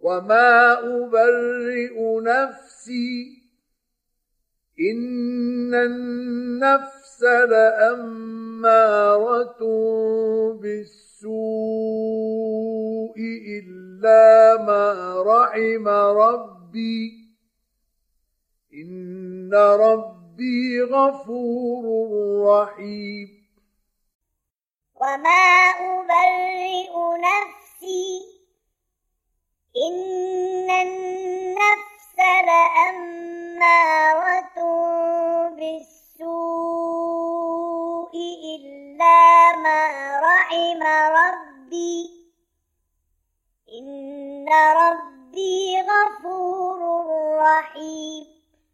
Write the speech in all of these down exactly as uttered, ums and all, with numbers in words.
وما أبرئ نفسي إن النفس لأمارة بالسوء إلا ما رحم ربي إن ربي غفور رحيم وما أبرئ نفسي إن النفس لأمارة بالسوء إلا ما رحم ربي إن ربي غفور رحيم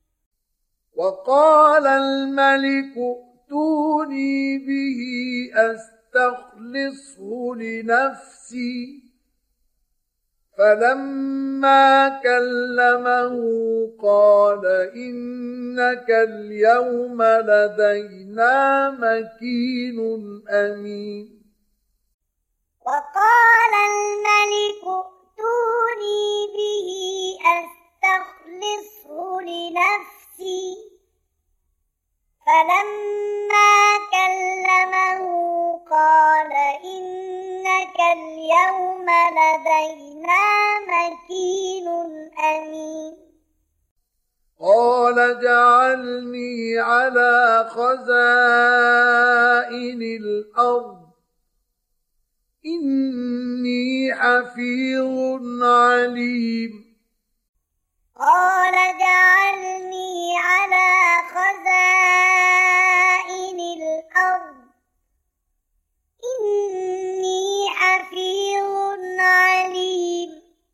وقال الملك ائتوني به أستخلصه لنفسي فلما كلمه قال إنك اليوم لدينا مكين أمين وقال الملك ائتوني به أستخلصه لنفسي فلما كلمه قال إنك اليوم لدينا مكين أمين قال اجعلني على خزائن الأرض إني حفيظ عليم قال اجعلني على خزائن الأرض إني حفيظ عليم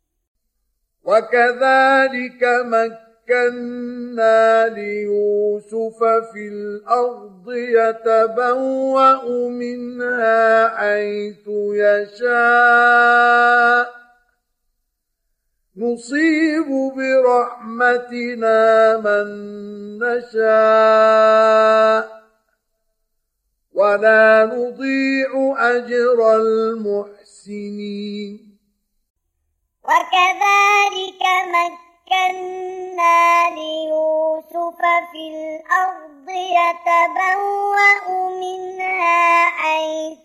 وكذلك مكنا ليوسف في الأرض يتبوأ منها حيث يشاء نصيب برحمتنا من نشاء ولا نضيع أجر المحسنين وكذلك مكنا ليوسف في الأرض يتبوأ منها حيث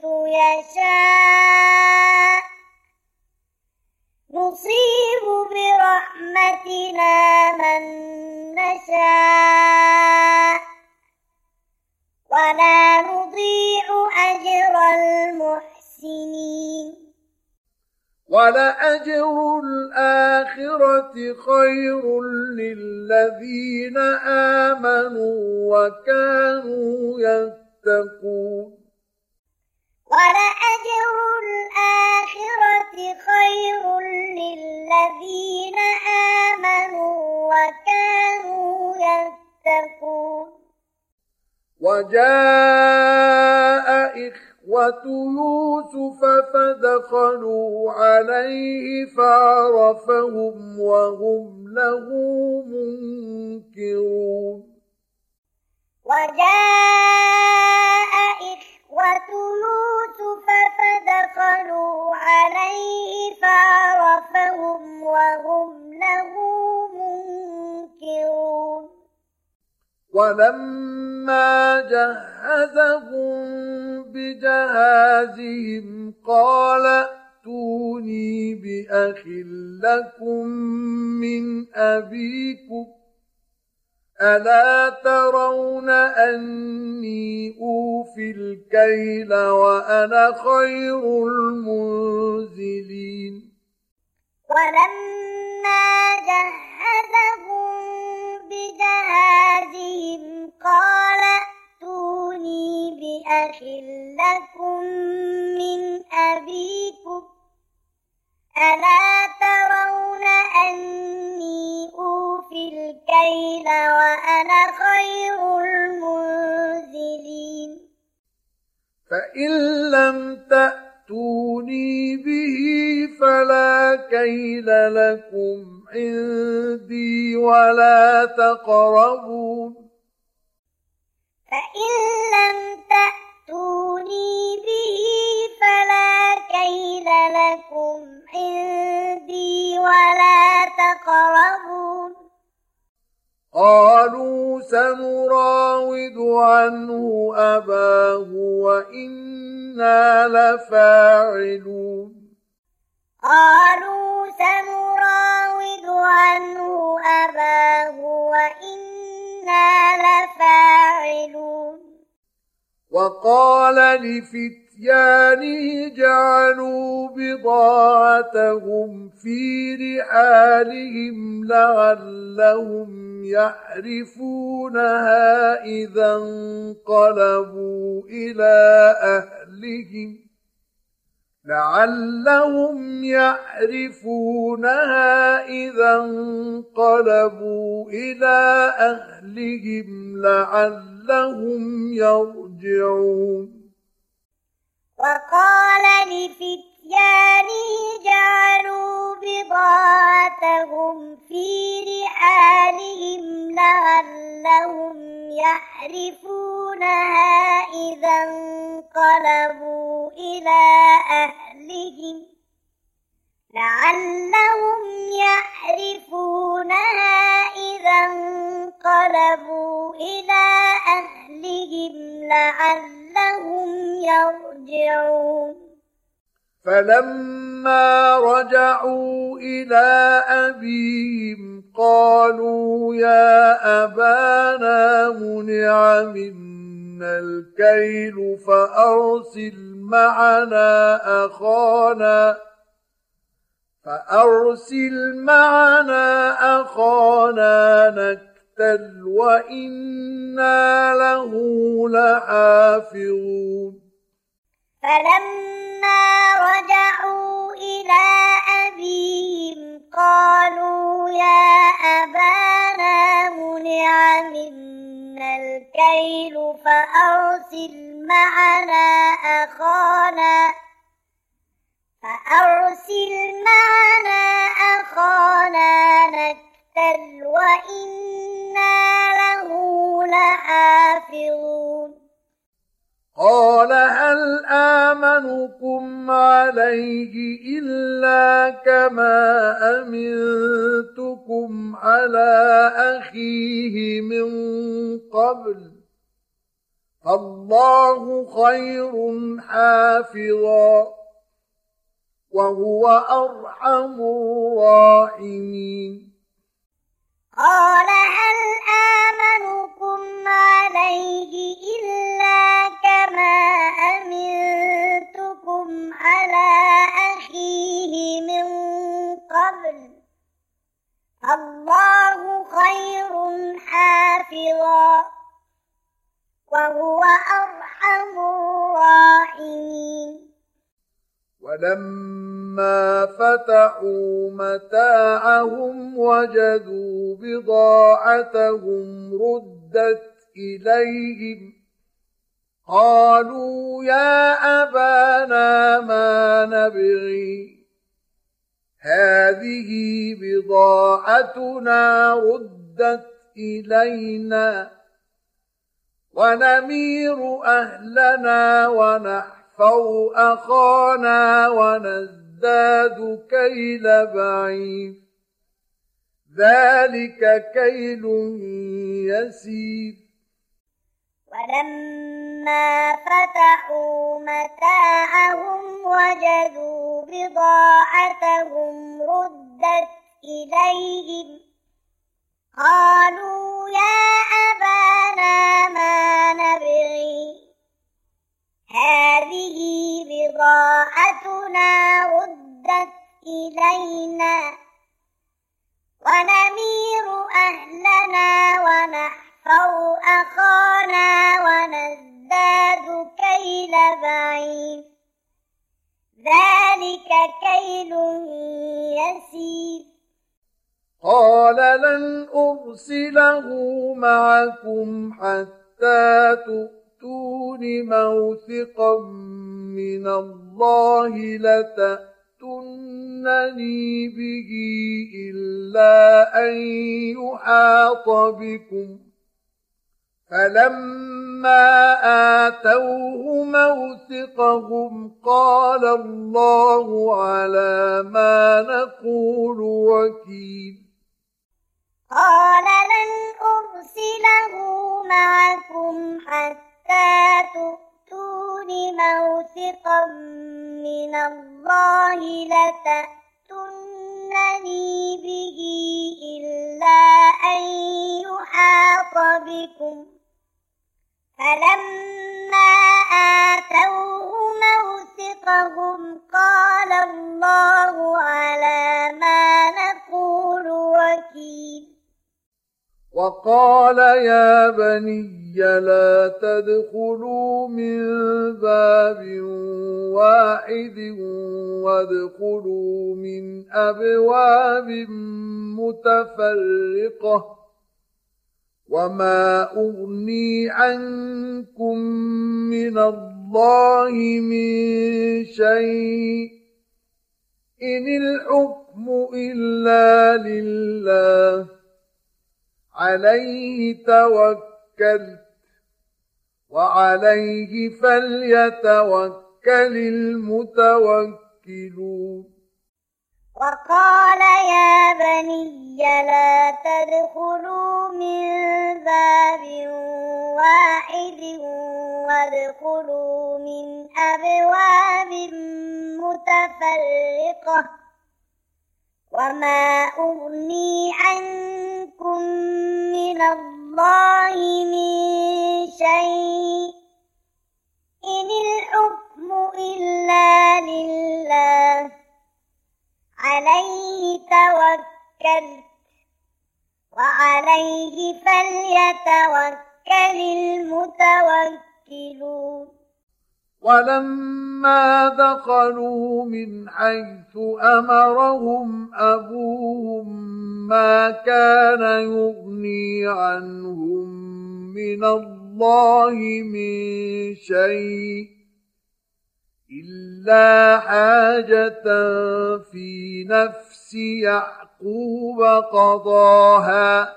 يشاء نصيب برحمتنا من نشاء ولا نضيع أجر المحسنين ولأجر الآخرة خير للذين آمنوا وكانوا يتقون ولأجر الآخرة خير للذين آمنوا وكانوا يتقون وجاء إخوة يوسف فدخلوا عليه فعرفهم وهم له منكرون وجاء إخوة يوسف فدخلوا عليه فعرفهم وهم له منكرون ولما جهزهم بجهازهم قال ائتوني بأخ لكم من أبيكم ألا ترون أني أوفي الكيل وأنا خير المنزلين ولما جهزهم بجهازهم قال ائتوني بأخ لكم من أبيكم ألا ترون أني أوفي الكيل وأنا خير المنزلين فإن لم تأتوني به فلا كيل لكم عندي ولا تقربون فإن لم تأتوني به فلا كيل لكم عندي ولا سنراود عنه أباه وإنا لفاعلون قالوا سنراود عنه أباه وإنا لفاعلون وقال لفتيانه جعلوا بضاعتهم في رحالهم لعلهم يعرفونها إذا انقلبوا إلى أهلهم لعلهم يعرفونها إذا انقلبوا إلى أهلهم لعلهم يرجعون وقال لفتيانه جعلوا بضاعتهم في رحالهم لعلهم يعرفونها إذا انقلبوا إلى أهلهم لعلهم يعرفونها إذا انقلبوا إلى أهلهم لعلهم يرجعون فلما رجعوا إلى أبيهم قالوا يا أبانا منع منا الكيل فأرسل معنا أخانا فأرسل معنا أخانا نكتل وإنا له لحافظون فلما رجعوا إلى أبيهم قالوا يا أبانا منع منا الكيل فأرسل معنا أخانا فأرسل معنا أخانا نكتل وإنا له لحافظون قال هل آمنكم عليه إلا كما أمنتكم على أخيه من قبل فالله خير حافظا وهو أرحم الراحمين قال هل آمنكم عليه إلا كما أمنتكم على أخيه من قبل الله خير حافظا وهو أرحم الراحمين ولما فتحوا متاعهم وجدوا بضاعتهم ردت إليهم قالوا يا أبانا ما نبغي هذه بضاعتنا ردت إلينا ونمير أهلنا ونحفظ أخانا ونزداد كيل بعير ذلك كيل يسير ولما فتحوا متاعهم وجدوا بضاعتهم ردت إليهم قالوا يا أبانا ما نبغي هذه بضاعتنا ردت إلينا ونمير أهلنا ونحفظ أخانا ونزداد كيل بعير ذلك كيل يسير قال لن أرسله معكم حتى تؤتون موثقا من الله لتأتونني به إلا أن يحاط بكم فلما آتوه موثقهم قال الله على ما نقول وكيل قال لن أرسله معكم حتى تؤتون موثقا من الله لتأتونني به إلا أن يحاط بكم. فلما آتوه موثقهم قال الله على ما نقول وكيل. وقال يا بني لا تدخلوا من باب واحد وادخلوا من أبواب متفرقة وما أغني عنكم من الله من شيء إن الحكم إلا لله عليه توكلت وعليه فليتوكل المتوكلون. وقال يا بني لا تدخلوا من باب واحد وادخلوا من أبواب متفرقة وما أغني عنكم من الله من شيء إن الحكم إلا لله عليه توكلت وعليه فليتوكل المتوكلون. ولما دخلوا من حيث أمرهم أبوهم ما كان يغني عنهم من الله من شيء إلا حاجة في نفس يعقوب قضاها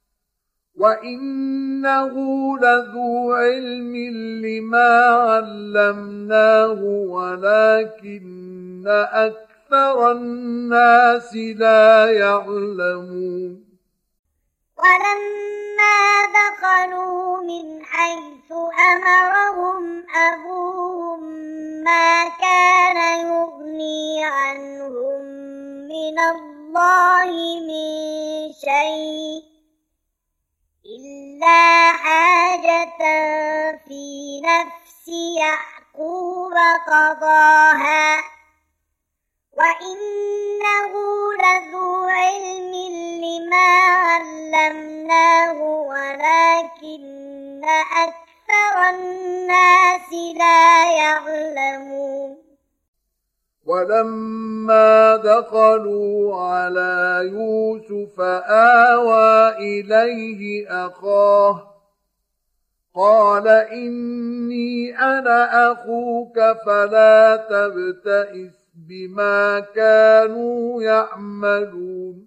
وإنه لذو علم لما علمناه ولكن أكثر الناس لا يعلمون. ولما دخلوا من حيث أمرهم أبوهم ما كان يغني عنهم من الله من شيء إلا حاجة في نفس يعقوب قضاها وإنه لذو علم لما علمناه ولكن أكثر الناس لا يعلمون. ولما دخلوا على يوسف آوى إليه أخاه قال إني أنا أخوك فلا تبتئس بما كانوا يعملون.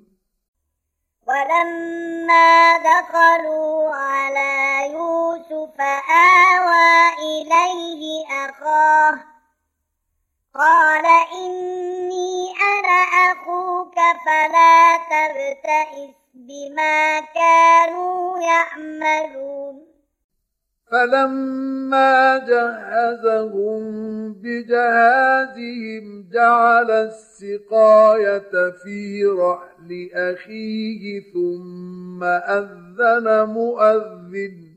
ولما دخلوا على يوسف آوى إليه أخاه قال إني أنا أخوك فلا تبتئس بما كانوا يعملون. فلما جهزهم بجهازهم جعل السقاية في رحل أخيه ثم أذن مؤذن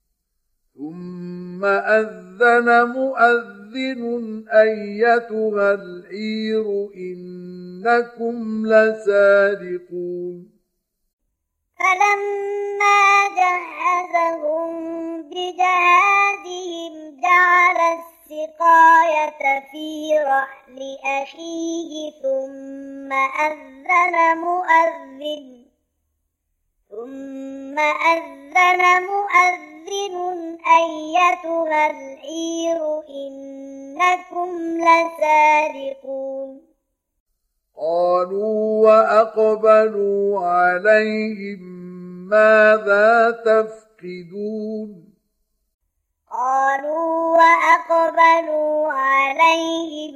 ثم أذن مؤذن أيتها العير إنكم لسارقون. فلما جهزهم بجهازهم جعل السقاية في رحل أخيه ثم أذن مؤذن ثم أذن مؤذن أيتها العير إنكم لسارقون. قالوا وأقبلوا عليهم ماذا تفقدون قالوا وأقبلوا عليهم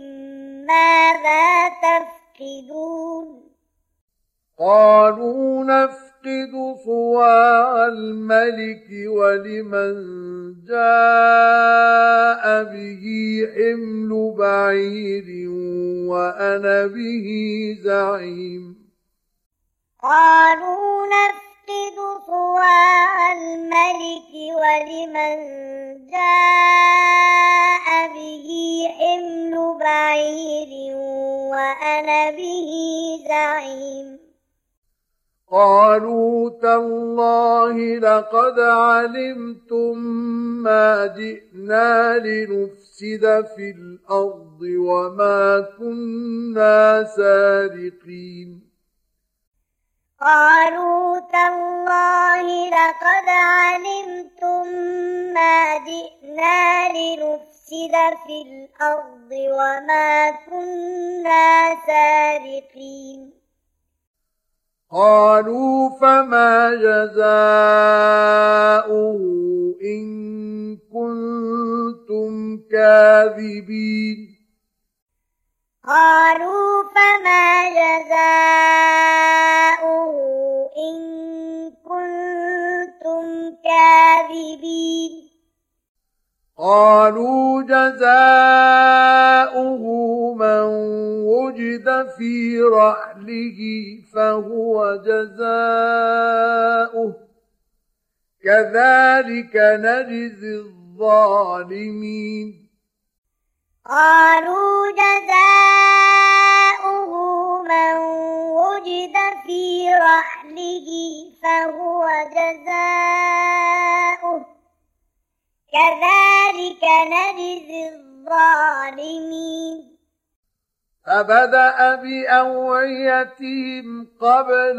ماذا تفقدون قالوا نفقد نفقد صواع الملك ولمن جاء به حمل بعير وأنا به زعيم قالوا نفقد صواع الملك ولمن جاء به حمل بعير وأنا به زعيم قالوا تالله لقد علمتم ما جئنا لنفسد في الأرض وما كنا سارقين قالوا تالله لقد علمتم ما جئنا لنفسد في الأرض وما كنا سارقين قالوا فما جزاؤه إن كنتم كاذبين قالوا فما جزاؤه إن كنتم كاذبين قالوا جزاؤه من وجد في رحله فهو جزاؤه كذلك نجزي الظالمين قالوا جزاؤه من وجد في رحله فهو جزاؤه كذلك نجزي الظالمين فبدأ بأوعيتهم قبل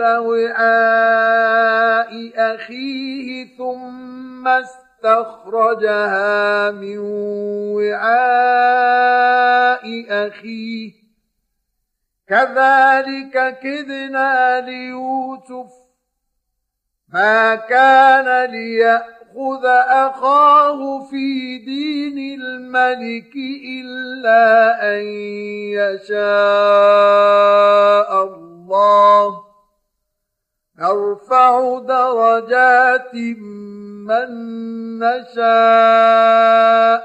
وعاء أخيه ثم استخرجها من وعاء أخيه كذلك كدنا ليوسف ما كان ليأخذ أخاه في دين الملك إلا أن يشاء الله نرفع درجات من نشاء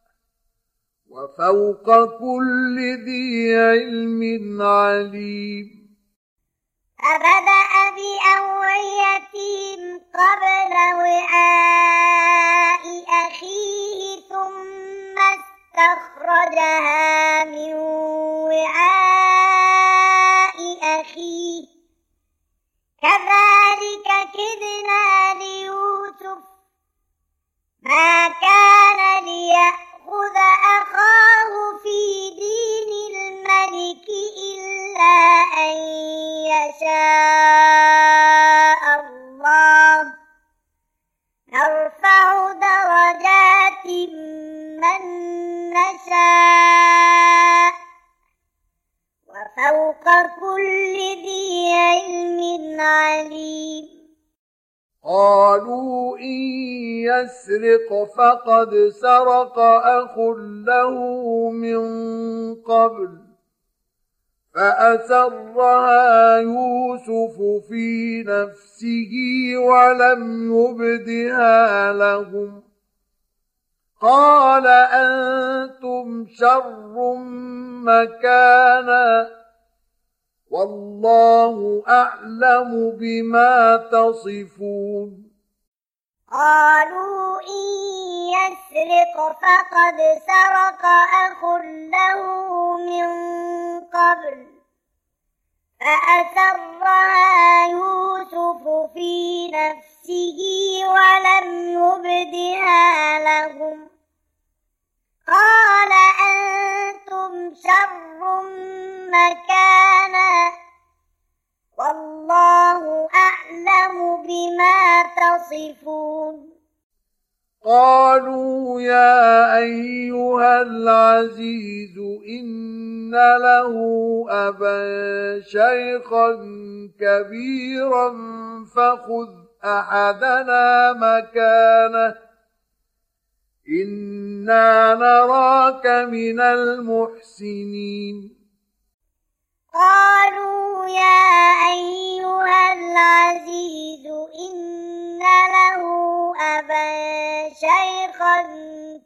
وفوق كل ذي علم عليم فبدأ بأوعيتهم قبل وعاء أخيه ثم استخرجها من وعاء أخيه كذلك كدنا ليوسف ما كان ليأخذ أخاه في دين الملك إلا أن يشاء الله نرفع درجات من نشاء وفوق كل ذي علم عليم قالوا إن يسرق فقد سرق أخ له من قبل فأسرها يوسف في نفسه ولم يبدها لهم قال أنتم شر مكانا والله أعلم بما تصفون قالوا إن يسرق فقد سرق أخ له من قبل فأسرها يوسف في نفسه ولم يبدها لهم قال أنتم شر مكانا والله أعلم بما تصفون قالوا يا أيها العزيز إن له أبا شيخا كبيرا فخذ أحدنا مكانه إنا نراك من المحسنين قالوا يا أيها العزيز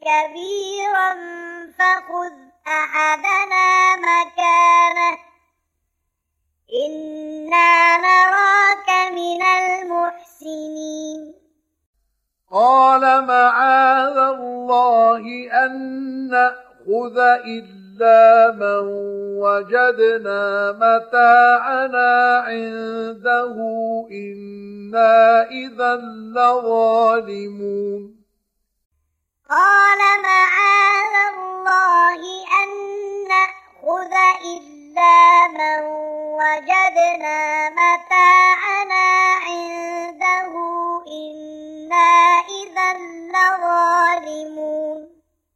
كبيرا فخذ أحدنا مكانه إنا نراك من المحسنين قال معاذ الله أن نأخذ إلا من وجدنا متاعنا عنده إنا إذا لظالمون قال معاذ الله أن نأخذ إلا من وجدنا متاعنا عنده إنا إذا لظالمون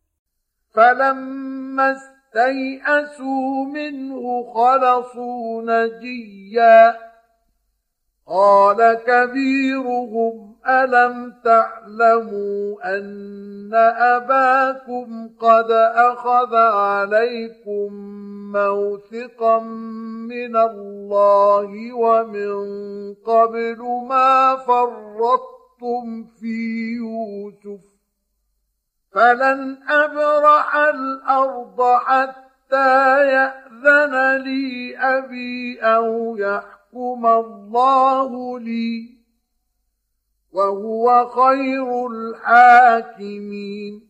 فلما استيئسوا منه خلصوا نجيا قال كبيرهم ألم تعلموا أن أباكم قد أخذ عليكم موثقا من الله ومن قبل ما فرطتم في يوسف فلن أبرح الأرض حتى يأذن لي أبي أو يحكم الله لي وهو خير الحاكمين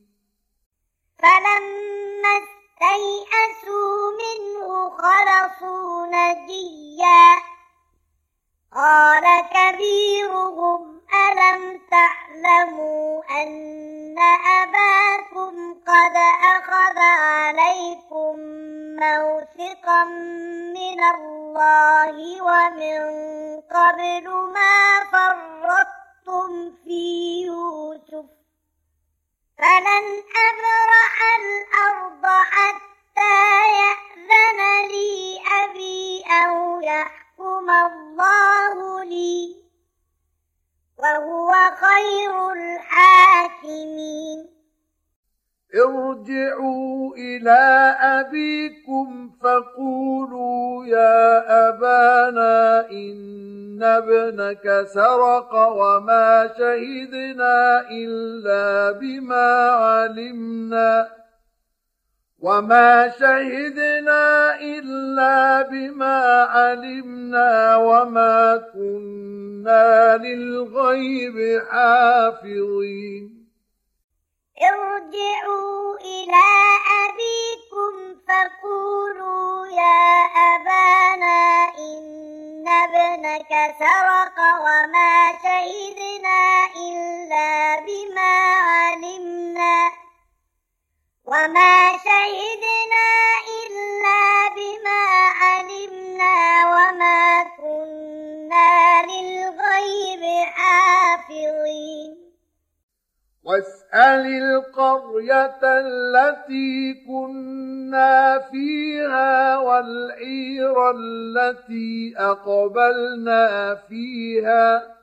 فلما استيئسوا منه خلصوا نجيا قال كبيرهم ألم تعلموا أن أباكم قد أخذ عليكم موثقا من الله ومن قبل ما فرطتم في يوسف فلن أبرح الأرض حتى يأذن لي أبي أو يحكم الله لي وهو خير الحاكمين ارجعوا إلى أبيكم فقولوا يا أبانا إن ابنك سرق وما شهدنا إلا بما علمنا وما شهدنا إلا بما علمنا وما كنا للغيب حافظين ارجعوا إلى أبيكم فقولوا يا أبانا إن ابنك سرق وما شهدنا إلا بما علمنا وما شهدنا إلا بما علمنا وما كنا للغيب حافظين واسأل القرية التي كنا فيها والعير التي أقبلنا فيها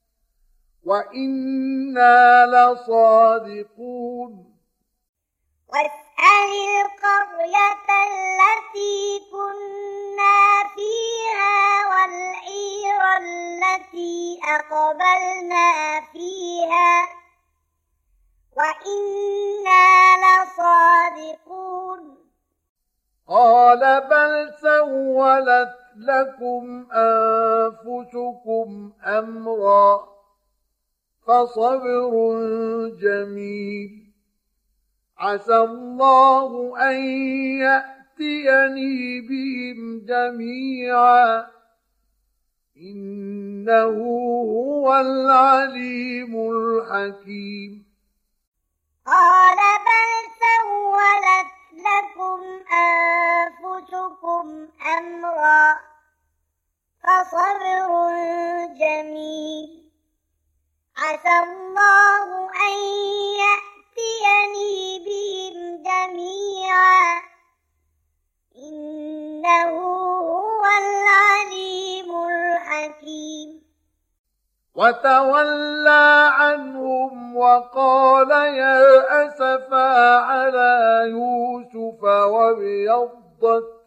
وإنا لصادقون واسأل القرية التي كنا فيها والعير التي أقبلنا فيها وإنا لصادقون قال بل سولت لكم أنفسكم أمرا فصبر جميل عسى الله أن يأتيني بهم جميعا إنه هو العليم الحكيم قال بل سولت لكم أنفسكم أمرا فصبر جميل عسى الله أن يأتيني بهم جميعا إنه هو العليم الحكيم وتولى عنهم وقال يا أسفا على يوسف وابيضت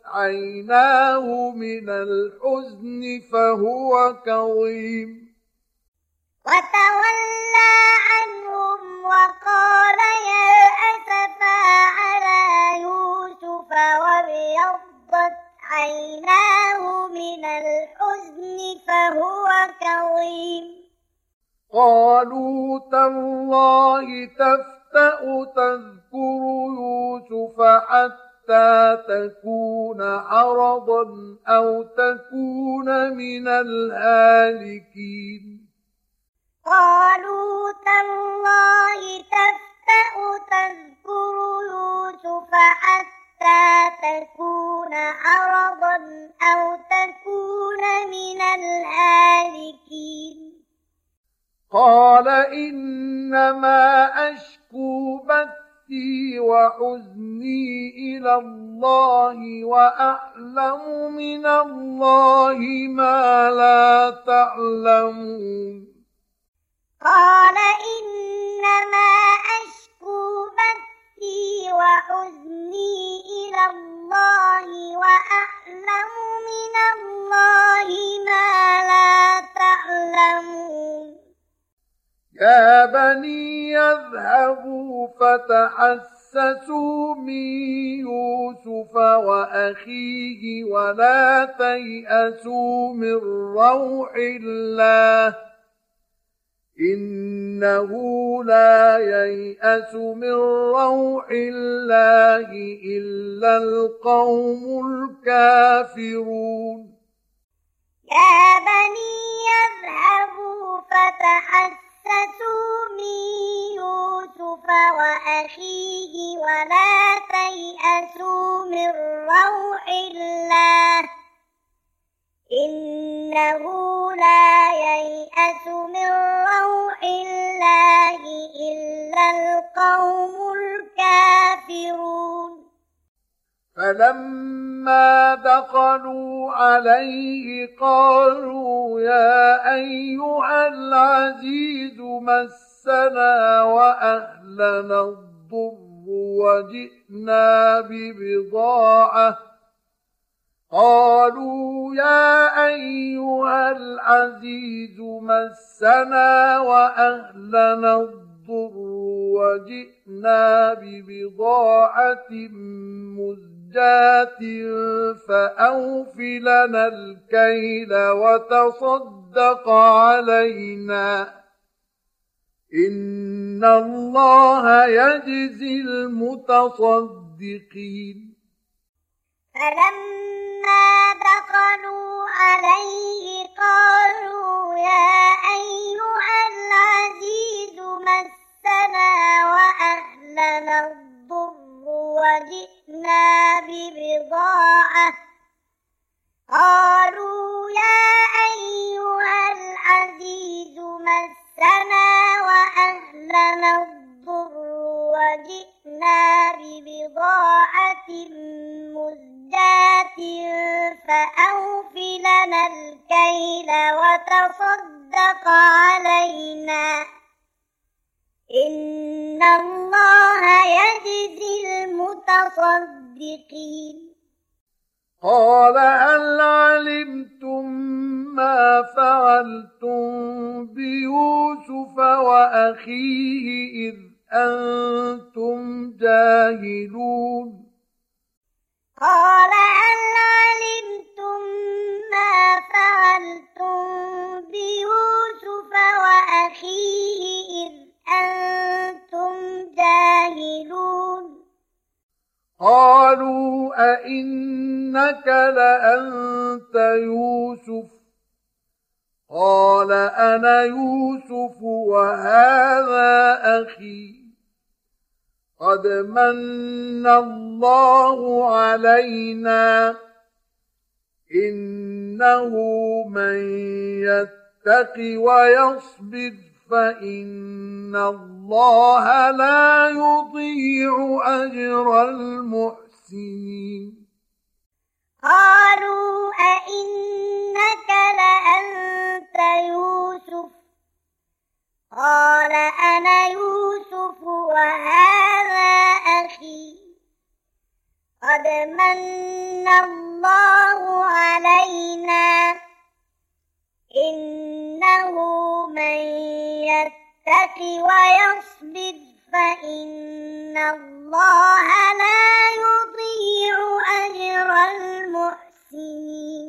عيناه من الحزن فهو كظيم وتولى عنهم وقال يا أسفا على يوسف وابيضت عيناه من الحزن فهو كظيم قالوا تالله تفتأ تذكر يوسف حتى تكون حرضا أو تكون من الهالكين قالوا تالله تفتأ تذكر يوسف حتى تكون حرضا أو تكون من الهالكين قال إنما أشكو بثي وحزني إلى الله وأعلم من الله ما لا تعلمون قال إنما أشكو بثي وحزني إلى الله وأعلم من الله ما لا تعلمون يا بني يذهبوا فتحسسوا من يوسف وأخيه ولا تيأسوا من روح الله إنه لا ييأس من روح الله إلا القوم الكافرون يا بني يذهبوا فتحسسوا من يوسف وأخيه ولا تيأسوا من روح الله إنه لا ييأس من روح الله إلا القوم الكافرون فلما دخلوا عليه قالوا يا أيها العزيز مسنا وأهلنا الضر وجئنا ببضاعة قالوا يا أيها العزيز مسنا وأهلنا الضر وجئنا ببضاعة مزجاة فأوف لنا الكيل وتصدق علينا إن الله يجزي المتصدقين فلما دخلوا عليه قالوا يا أيها العزيز مسنا وأهلنا الضر وجئنا ببضاعة قالوا يا أيها العزيز مسنا وأهلنا الضر وجئنا ببضاعة مزجاة فأوف لنا الكيل وتصدق علينا إن الله يجزي المتصدقين قال هل علمتم ما فعلتم بيوسف وأخيه إذ أنتم جاهلون قال هل علمتم ما فعلتم بيوسف وأخيه إذ أنتم جاهلون قالوا أئنك لأنت يوسف قال أنا يوسف وهذا أخي قد من الله علينا إنه من يتق ويصبر فإن الله لا يضيع أجر المحسنين قالوا أئنك لأنت يوسف قال أنا يوسف وهذا أخي قد من الله علينا إنه من يتق ويصبر فإن الله لا يضيع أجر المحسنين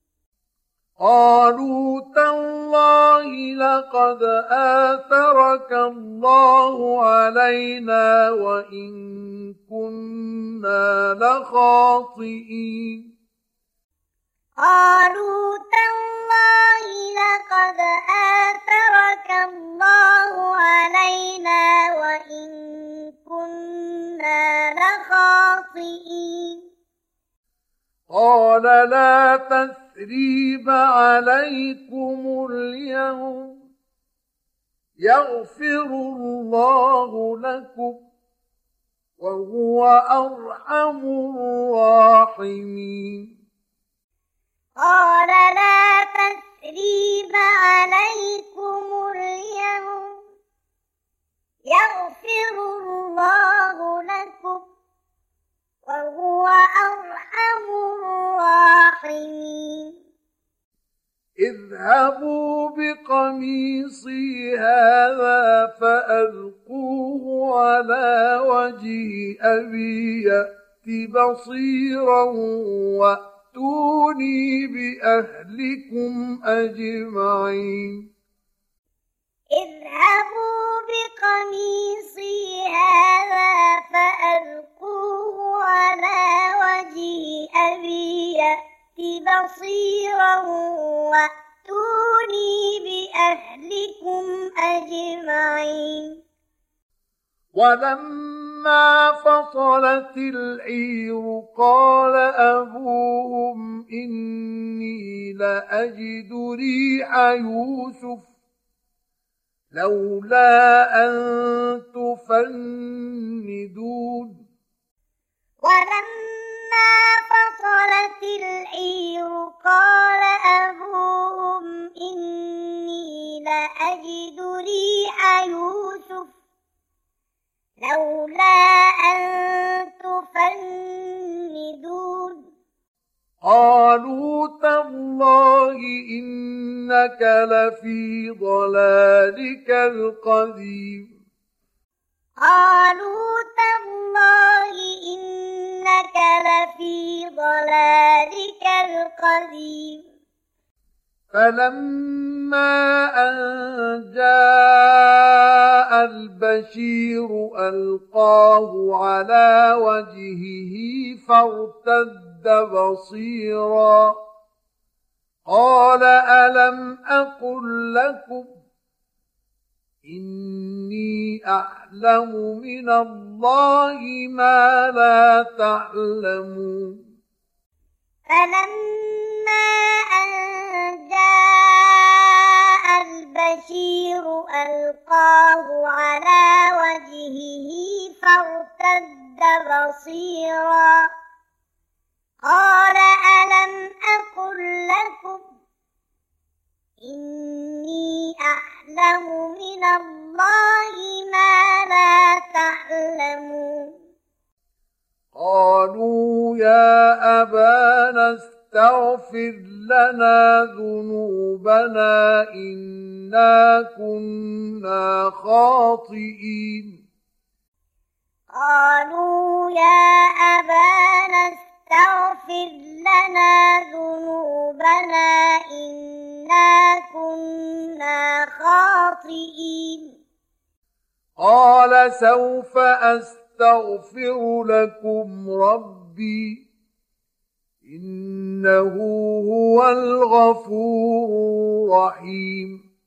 قالوا تالله لقد آثرك الله علينا وإن كنا لخاطئين قالوا تالله لقد آثرك الله علينا وإن كنا لخاطئين قال لا تثريب عليكم اليوم يغفر الله لكم وهو أرحم الراحمين قال لا تثريب عليكم اليوم يغفر الله لكم وهو أرحم الراحمين اذهبوا بقميصي هذا فألقوه على وجه أبي يأت بصيرا وأتوني بأهلكم أجمعين اذهبوا بقميصي هذا فألقوه على وجه أبي يأت بصيرا وأتوني بأهلكم أجمعين ولما فصلت العير قال أبوهم إني لأجد ريح يوسف لولا أن تفندون ولما فصلت العير قال أبوهم إني لأجد ريح يوسف لولا أن تفندون قالوا تالله إنك لفي ضلالك القديم قالوا تالله إنك لفي ضلالك القديم فلما أن جاء البشير ألقاه على وجهه فارتد بصيرا قال ألم أقل لكم إني أعلم من الله ما لا تعلمون فلما أن جاء البشير ألقاه على وجهه فارتد بصيرا قال ألم أقل لكم إني أعلم من الله ما لا تعلمون قالوا يا أبانا استغفر لنا ذنوبنا إنا كنا خاطئين قالوا يا أبانا استغفر لنا ذنوبنا إنا كنا خاطئين قال سوف أستغفر لكم ربي إنه هو الغفور الرحيم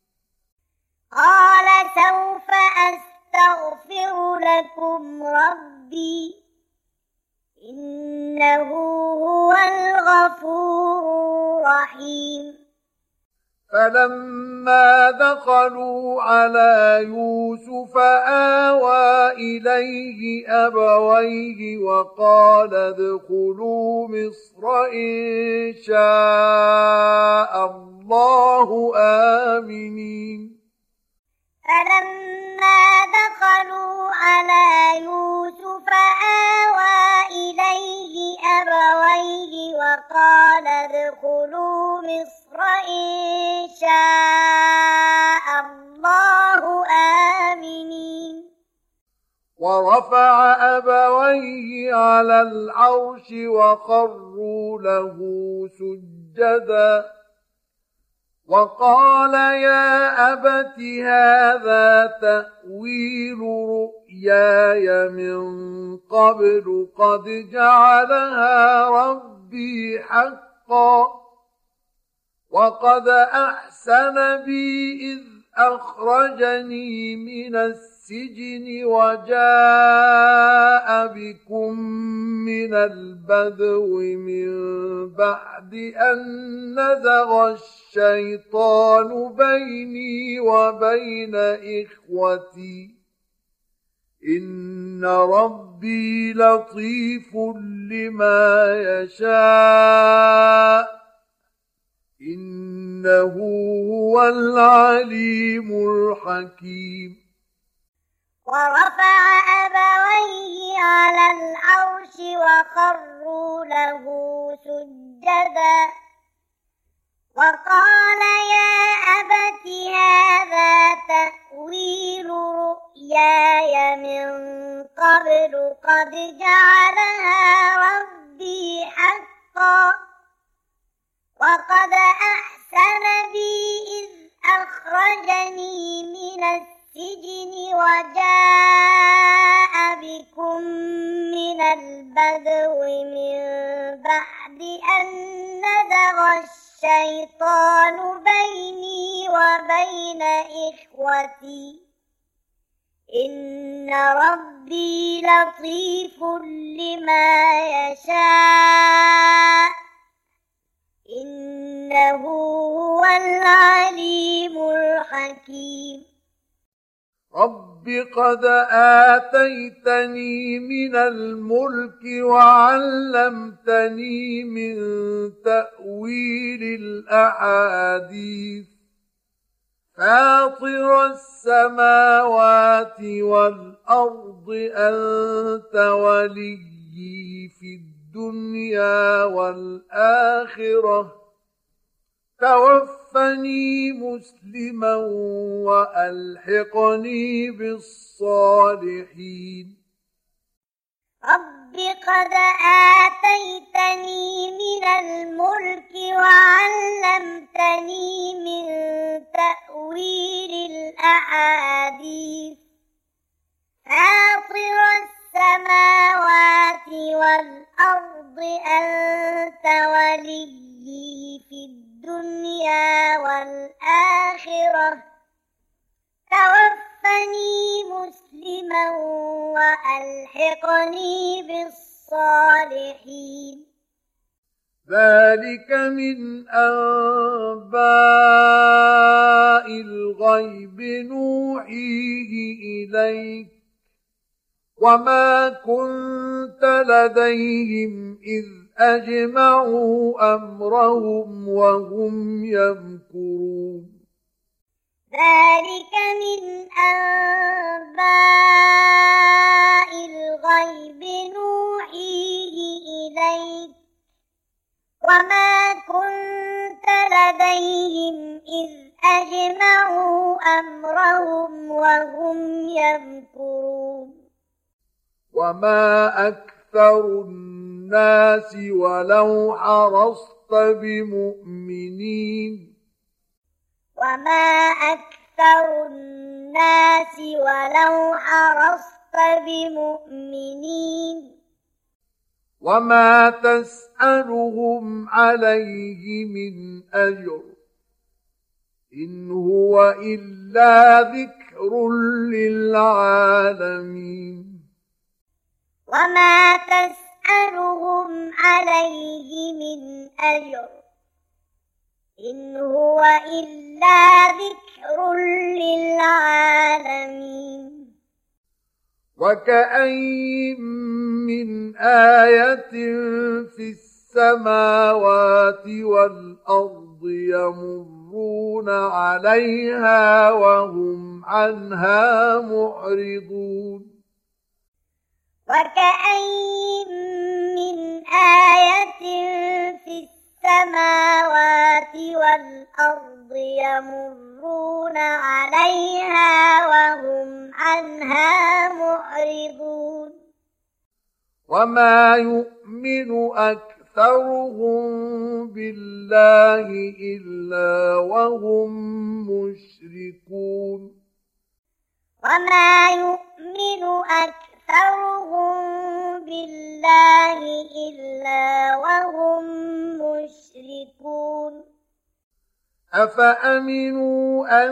قال سوف أستغفر لكم ربي إنه هو الغفور الرحيم فلما دخلوا على يوسف آوى إليه أبويه وقال ادخلوا مصر إن شاء الله آمنين فلما دخلوا على يوسف آوى إليه أبويه وقال ادخلوا مصر إن شاء الله ورفع أبويه على العرش وخروا له سجدا وقال يا أبت هذا تأويل رؤياي من قبل قد جعلها ربي حقا وقد أحسن بي إذ أخرجني من السجن وجاء بكم من البدو من بعد أن نزغ الشيطان بيني وبين إخوتي إن ربي لطيف لما يشاء إنه هو العليم الحكيم ورفع أبويه على العرش وخروا له سجدا وقال يا أبت هذا تأويل رؤياي من قبل قد جعلها ربي حقا وقد أحسن بي إذ أخرجني من السجن وجاء بكم من البدو من بعد أن نزغ الشيطان بيني وبين إخوتي إن ربي لطيف لما يشاء إنه هو العليم الحكيم رب قد آتيتني من الملك وعلمتني من تأويل الأحاديث فاطر السماوات والأرض أنت وليي في الدنيا والآخرة توفني مسلما وألحقني بالصالحين رب قد آتيتني من الملك وعلمتني من تأويل الأحاديث فاطر السماوات والأرض أنت وليي في الدنيا والآخرة توفني مسلما وألحقني بالصالحين ذلك من أنباء الغيب نوحيه إليك وما كنت لديهم إذ أجمعوا أمرهم وهم يمكرون ذلك من أنباء الغيب نوحيه إليك وما كنت لديهم إذ أجمعوا أمرهم وهم يمكرون وما أكثر الناس ولو حرصت بمؤمنين وما أكثر الناس ولو حرصت بمؤمنين وما تسألهم عليه من أجر إن هو إلا ذكر للعالمين وما تسألهم عليه من أجر إن هو إلا ذكر للعالمين وكأين من آية في السماوات والأرض يمرون عليها وهم عنها معرضون وكأين من آية في السماوات والأرض يمرون عليها وهم عنها عنها معرضون وما يؤمن أكثرهم بالله إلا وهم مشركون وما يؤمن أكثرهم بالله إلا وهم مشركون أفأمنوا أن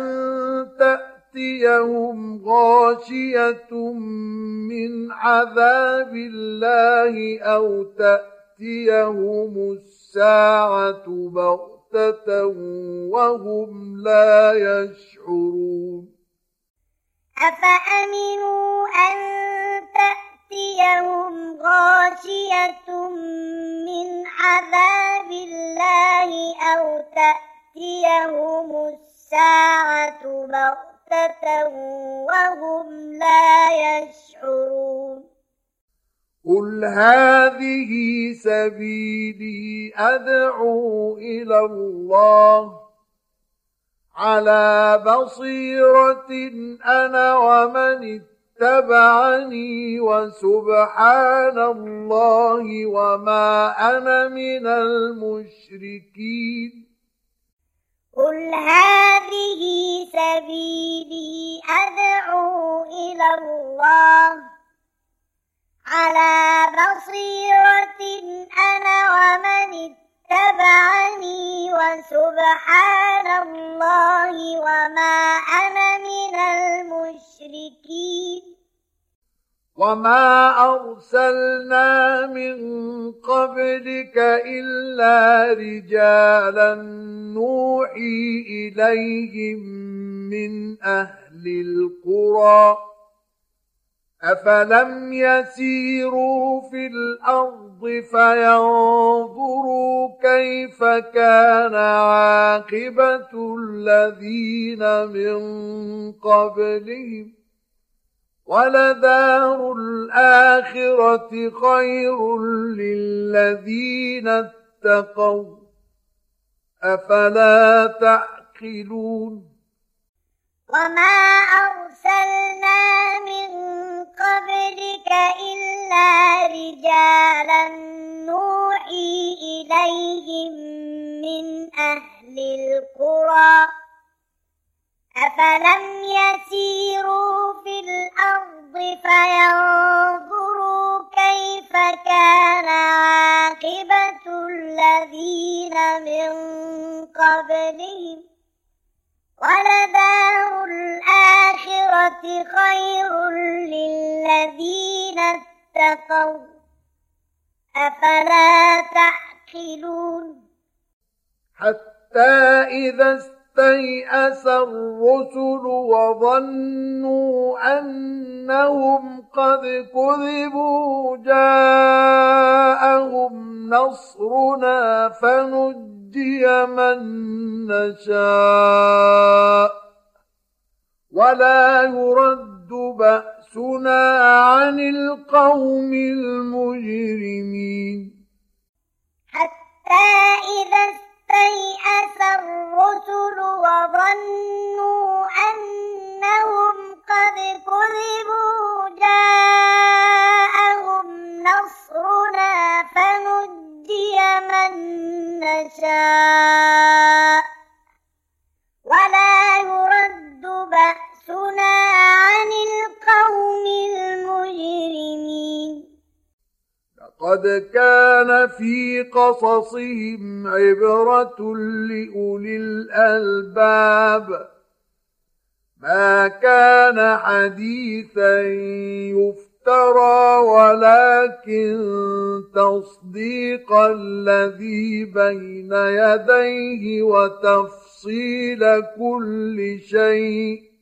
تأتيهم غاشية من عذاب الله أو تأتيهم الساعة بغتة وهم لا يشعرون أفأمنوا أن تأتيهم غاشية من عذاب الله أو تأتيهم الساعة بغتة وهم لا يشعرون قل هذه سبيلي أدعو إلى الله على بصيرة أنا ومن اتبعني وسبحان الله وما أنا من المشركين قل هذه سبيلي أدعو إلى الله على بصيرة أنا ومن اتبعني وسبحان الله وما أنا من المشركين وما أرسلنا من قبلك إلا رجالا نوحي إليهم من أهل القرى أفلم يسيروا في الأرض فينظروا كيف كان عاقبة الذين من قبلهم ولدار الآخرة خير للذين اتقوا أفلا تعقلون وما أرسلنا من قبلك إلا رجالا نوحي إليهم من أهل القرى أفلم يسيروا في الأرض فينظروا كيف كان عاقبة الذين من قبلهم ولدار الآخرة خير للذين اتقوا أفلا تعقلون حتى إذا استيأس الرسل وظنوا أنهم قد كذبوا جاءهم نصرنا فنجي من نشاء ولا يرد بأسنا عن القوم المجرمين حتى إذا استيأس الرسل وظنوا أنهم قد كذبوا جاءهم نصرنا فنجي من نشاء ولا يرد بأسنا عن القوم المجرمين لقد كان في قصصهم عبرة لأولي الألباب ما كان حديثا يفترى ولكن تصديق الذي بين يديه وتفصيل كل شيء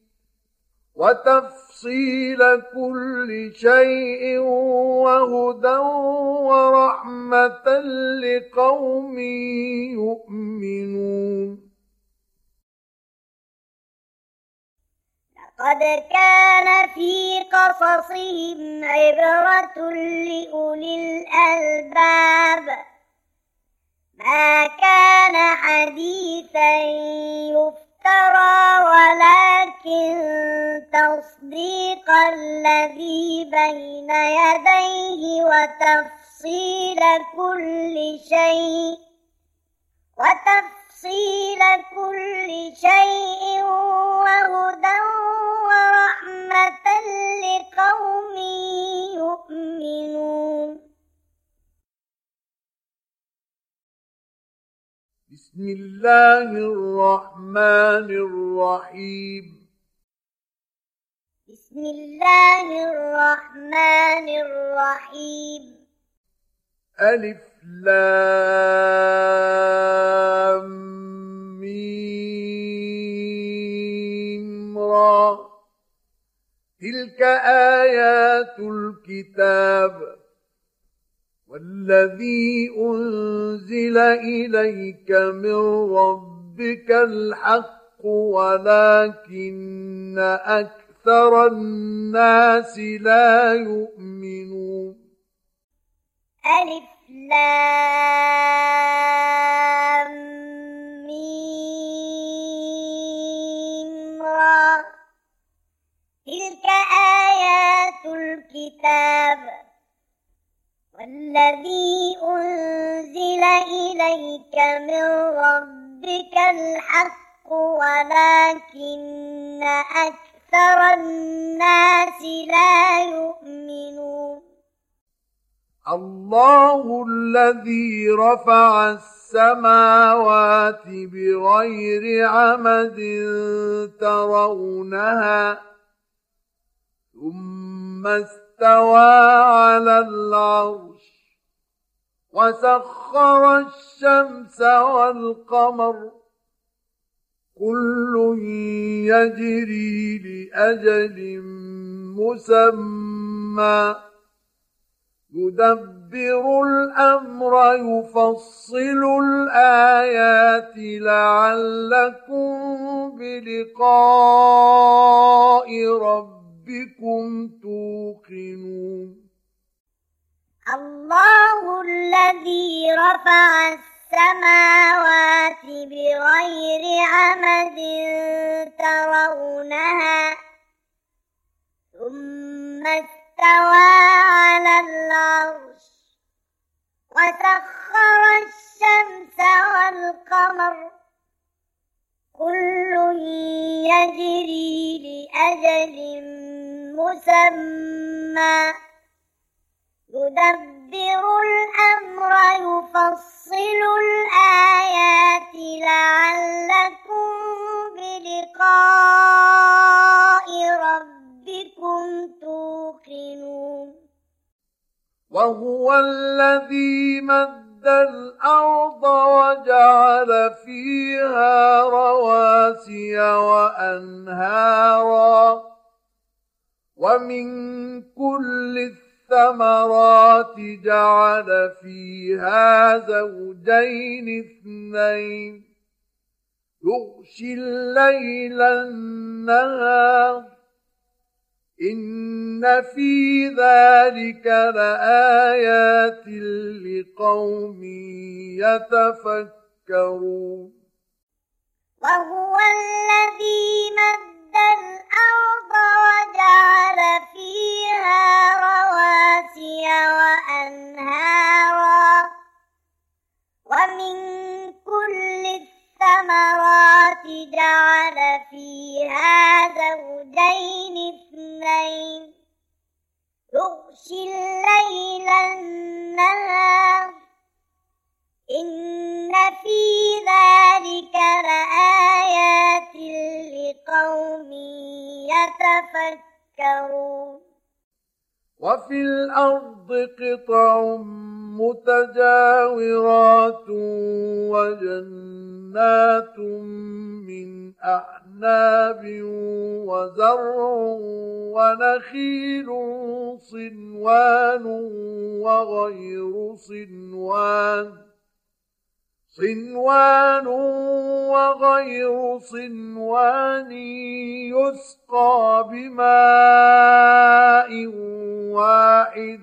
وتفصيل كل شيء وهدى ورحمة لقوم يؤمنون لقد كان في قصصهم عبرة لأولي الألباب ما كان حديثا يفترى ولكن تصديق الذي بين يديه وتفصيل كل شيء وتفصيل كل شيء وهدى ورحمة لقوم يؤمنون. بسم الله الرحمن الرحيم. بسم الله الرحمن الرحيم. ألف لام ميم را. تلك آيات الكتاب والذي أنزل إليك من ربك الحق ولكن أكثر الناس لا يؤمنون. ألف لام ميم را. تلك آيات الكتاب والذي أنزل إليك من ربك الحق ولكن أكثر الناس لا يؤمنون. الله الذي رفع السماوات بغير عمد ترونها ثم استوى على العرش وسخر الشمس والقمر كل يجري لأجل مسمى يدبر الأمر يفصل الآيات لعلكم بلقاء ربكم توقنون. الله الذي رفع السماوات بغير عمد ترونها ثم استوى على العرش وسخر الشمس والقمر كل يجري لأجل مسمى يدبر الأمر يفصل الآيات لعلكم بلقاء ربكم توقنون. وهو الذي مد الأرض وجعل فيها رواسي وأنهارا ومن كل الثمرات جعل فيها زوجين اثنين يغشي الليل النهار إن في ذلك لآيات لقوم يتفكرون. وهو الذي مد الأرض وجعل فيها رواسي وأنهارا ومن كل الثمرات جعل فيها زوجين اثنين يغشي الليل النهار إن في ذلك لآيات لقوم يتفكرون. وفي الأرض قطع متجاورات وجنات من أعناب وزرع ونخيل صنوان وغير صنوان صنوان وغير صنوان يسقى بماء واحد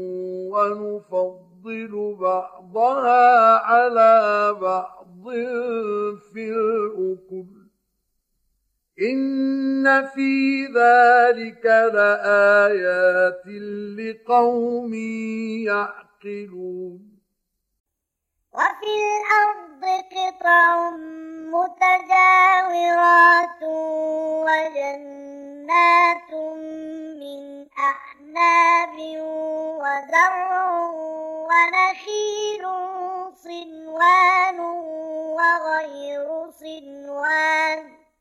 ونفضل بعضها على بعض في الأكل إن في ذلك لآيات لقوم يعقلون وفي الأرض قطع متجاورات وجنات من أعناب وزرع ونخيل صنوان وغير صنوان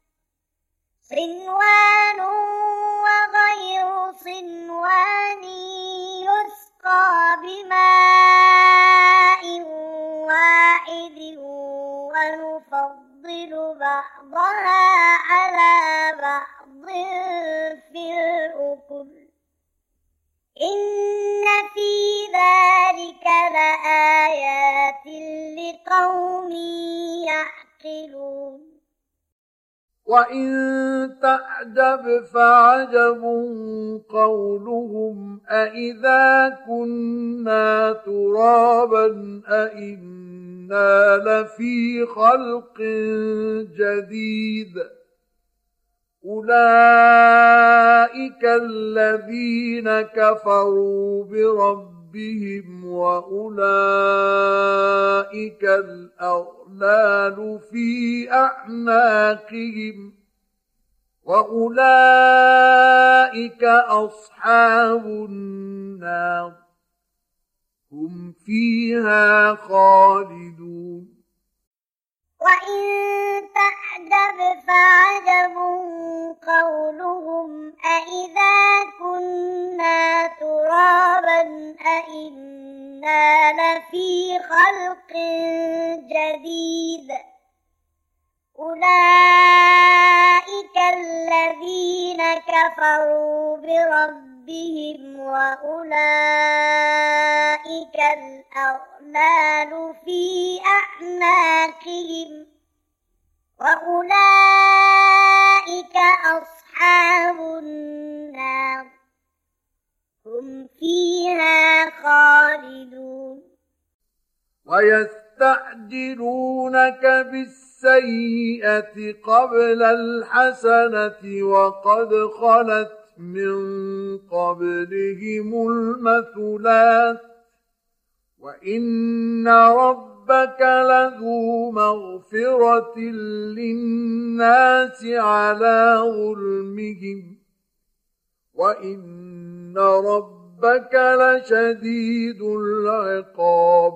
صنوان وغير صنوان يسقى بماء واحد ونفضل بعضها على بعض في الأكل إن في ذلك لآيات لقوم يعقلون وإن تعجب فعجب قولهم أإذا كنا ترابا أإنا لفي خلق جديد أولئك الذين كفروا بربهم وأولئك الأغلال في أعناقهم وأولئك أصحاب النار هم فيها خالدون وإن تعجب فعجب قولهم أإذا كنا ترابا أإنا لفي خلق جديد أولئك الذين كفروا بربهم وأولئك الأغلال في أعناقهم وأولئك أصحاب النار هم فيها خالدون ويستعجلونك بالسيئة قبل الحسنة وقد خلت من قبلهم المثلات وإن ربك لذو مغفرة للناس على ظلمهم وإن ربك لشديد العقاب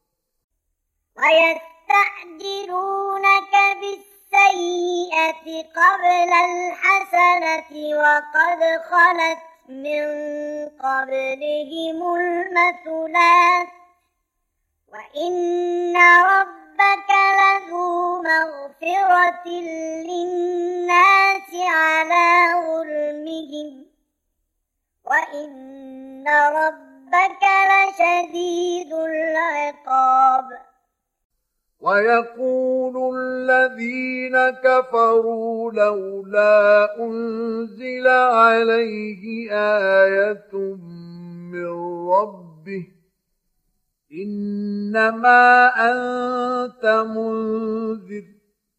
ويستعجلونك بالسيئة قبل الحسنة وقد خلت من قبلهم المثلات وإن ربك لذو مغفرة للناس على ظلمهم وإن ربك لشديد العقاب ويقول الذين كفروا لولا أنزل عليه آية من ربه إنما أنت منذر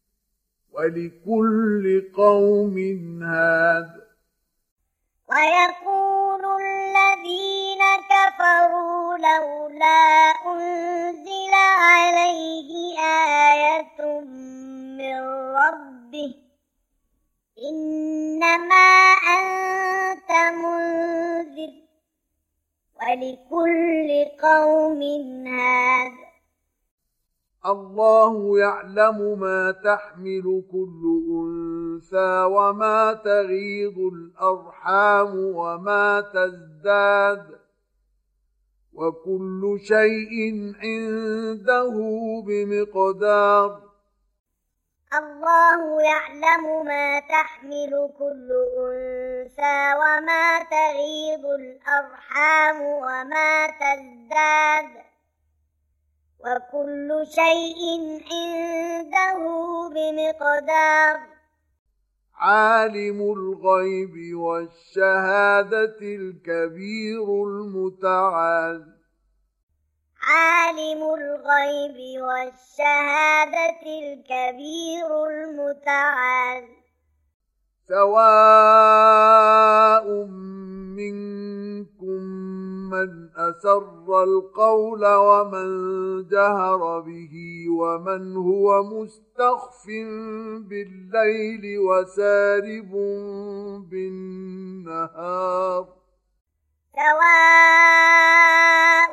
ولكل قوم هاد ويقول الذين كفروا لولا أنزل عليه آية من ربه إنما أنت منذر ولكل قوم هاد الله يعلم ما تحمل كل أنثى وما تغيض الأرحام وما تزداد وكل شيء عنده بمقدار الله يعلم ما تحمل كل أنثى وما تغيض الأرحام وما تزداد وكل شيء عنده بمقدار عالم الغيب والشهادة الكبير المتعال عالم الغيب والشهادة الكبير المتعال سواء منكم من أسر القول ومن جهر به ومن هو مستخف بالليل وسارب بالنهار سواء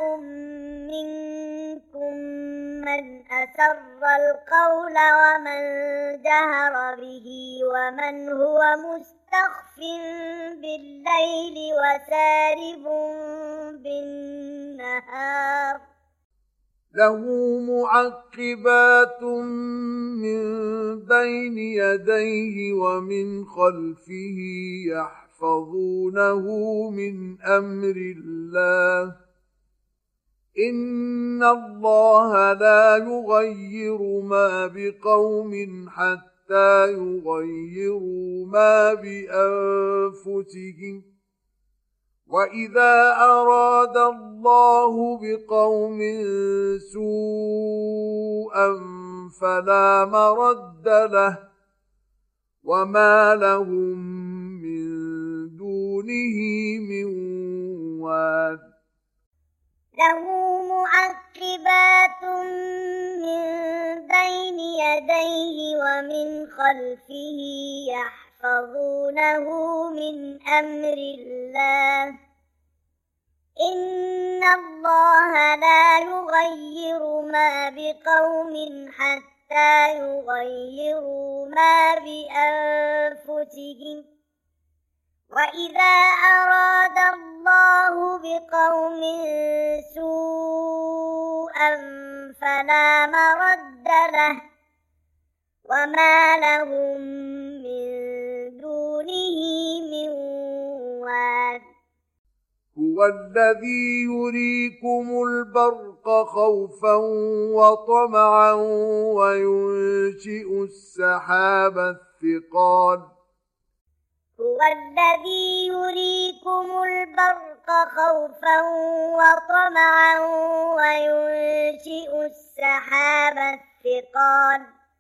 منكم من أسر القول ومن جهر به ومن هو مستخف بالليل وسارب بالنهار له معقبات من بين يديه ومن خلفه يحفظونه من أمر الله إن الله لا يغير ما بقوم حتى يغيروا ما بأنفسهم وإذا أراد الله بقوم سوءا فلا مرد له وما لهم من دونه من وال له معقبات من بين يديه ومن خلفه يحفظونه من أمر الله إن الله لا يغير ما بقوم حتى يغيروا ما بأنفسهم وإذا أراد الله بقوم سوءا فلا مرد له وما لهم من دونه من وال هو الذي يريكم البرق خوفا وطمعا وينشئ السحاب الثقال هو الذي يريكم البرق خوفا وطمعا وينشئ السحاب الثقال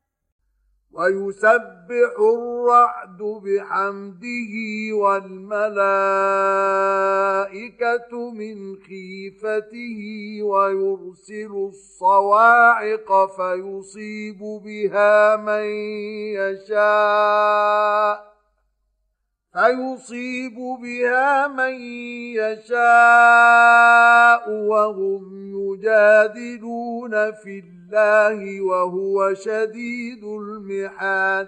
ويسبح الرعد بحمده والملائكة من خيفته ويرسل الصواعق فيصيب بها من يشاء فيصيب بها من يشاء وهم يجادلون في الله وهو شديد المحال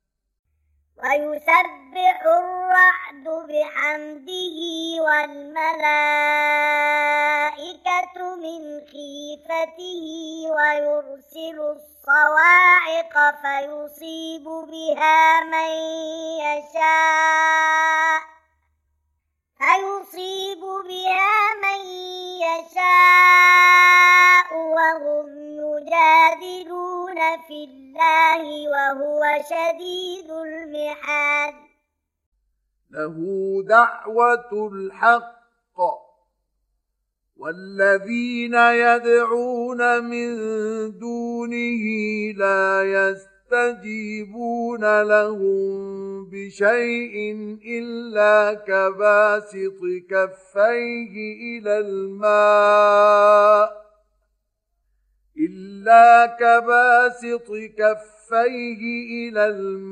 ويسبح الرعد بحمده والملائكة من خيفته ويرسل الصواعق فيصيب بها من يشاء فيصيب بها من يشاء وهم يجادلون في الله وهو شديد المحال له دعوة الحق والذين يدعون من دونه لا يستجيبون لهم بشيء إلا كباسط كفيه إلى الماء إلا كباسط كفيه إلى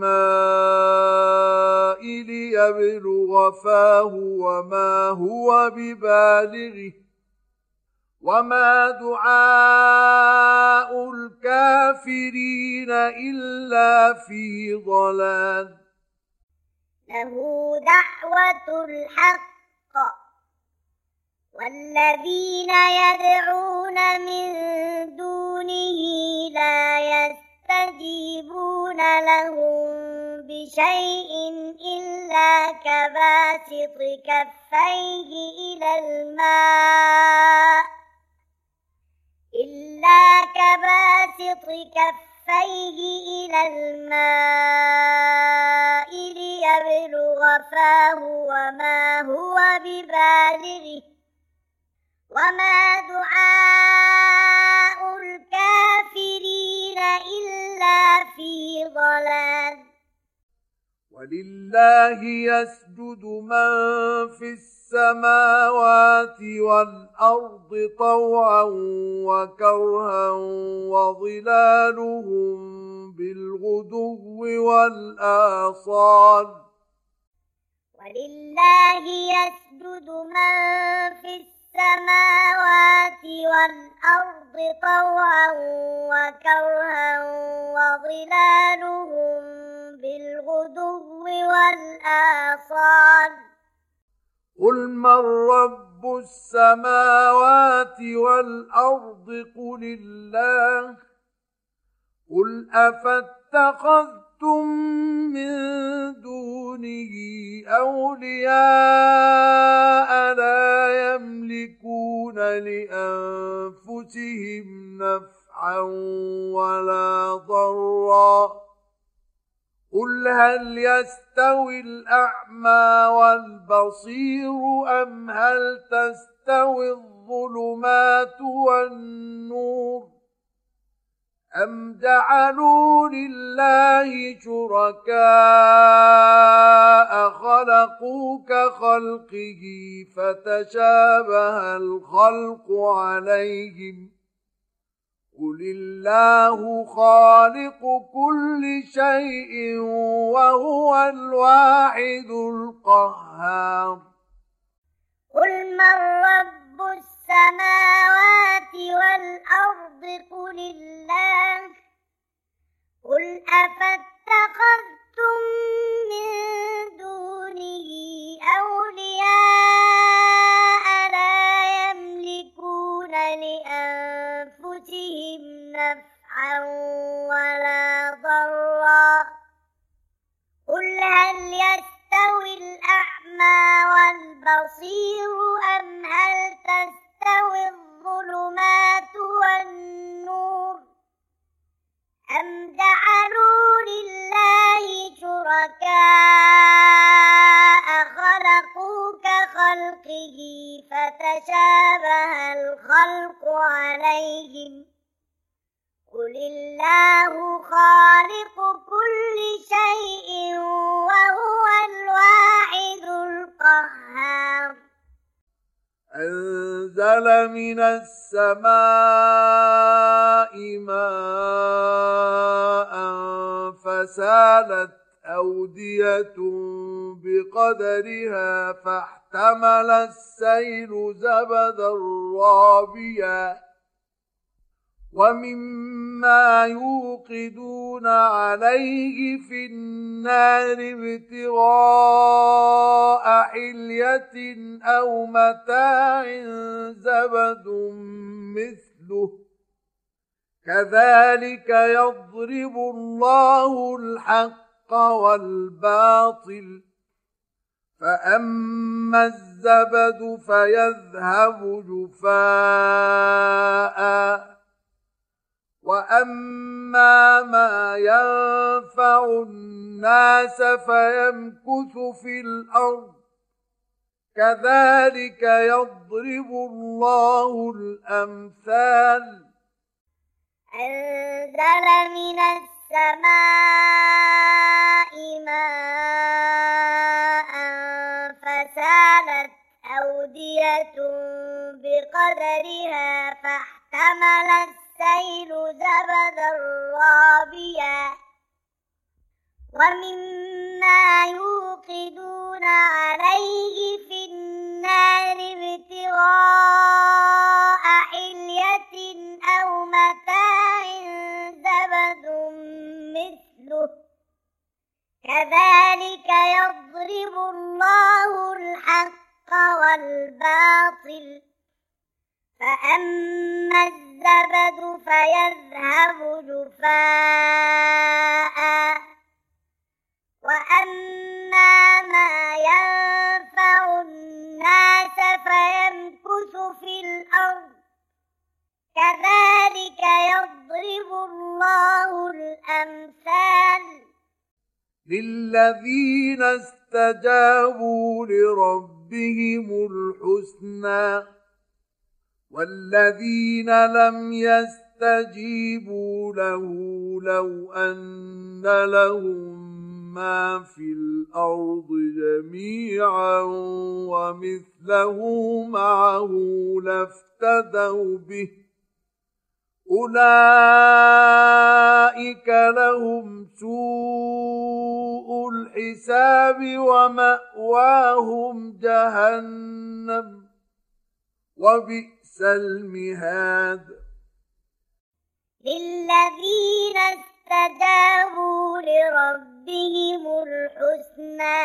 الماء ليبلغ فاه وما هو ببالغه وما دعاء الكافرين إلا في ضلال له دعوة الحق والذين يدعون من دونه لا يستجيبون لهم بشيء إلا كباسط كفيه إلى الماء إلا كباسط كفيه إلى الماء ليبلغ فاه وما هو ببالغه وما دعاء الكافرين إلا في ضلال ولله يسجد من في السماوات والأرض طوعا وكرها وظلالهم بالغدو والآصال ولله يسجد من في السماوات والأرض طوعا وكرها وظلالهم بالغدو والآصال قل من رب السماوات والأرض قل الله قل أفاتخذتم من دونه أولياء لا يملكون لأنفسهم نفعا ولا ضرا قل هل يستوي الأعمى والبصير أم هل تستوي الظلمات والنور أم جعلوا لله شركاء خلقوا كخلقه فتشابه الخلق عليهم قل الله خالق كل شيء وهو الواحد القهار قل من رب السماوات والأرض قل الله قل أفاتخذتم من دونه أولياء لا يملكون لأنفسهم نفعا ولا ضرا قل هل يستوي الأعمى والبصير أم هل تستوي الظلمات والنور أم جعلوا لله شركاء خلقوا كخلقه فتشابه الخلق عليهم قل الله خالق كل شيء وهو الواحد القهار أنزل من السماء ماء فسالت أودية بقدرها فاحتمل السيل زبدا رابيا ومما يوقدون عليه في النار ابتغاء حلية أو متاع زبد مثله كذلك يضرب الله الحق والباطل فأما الزبد فيذهب جفاء وأما ما ينفع الناس فيمكث في الأرض كذلك يضرب الله الأمثال أنزل من السماء ماء فسالت أودية بقدرها فاحتمل السيل زبدا رابيا ومما يوقدون عليه في النار ابتغاء حلية أو متاع زبد مثله كذلك يضرب الله الحق والباطل فأما الزبد فيذهب جفاء وأما ما ينفع الناس فيمكث في الأرض كذلك يضرب الله الأمثال للذين استجابوا لربهم الحسنى والذين لم يستجيبوا له لو أن لهم ما في الأرض جميعا ومثله معه لافتدوا به أولئك لهم سوء الحساب ومأواهم جهنم وبئس المهاد. للذين استجابوا لربهم الحسنى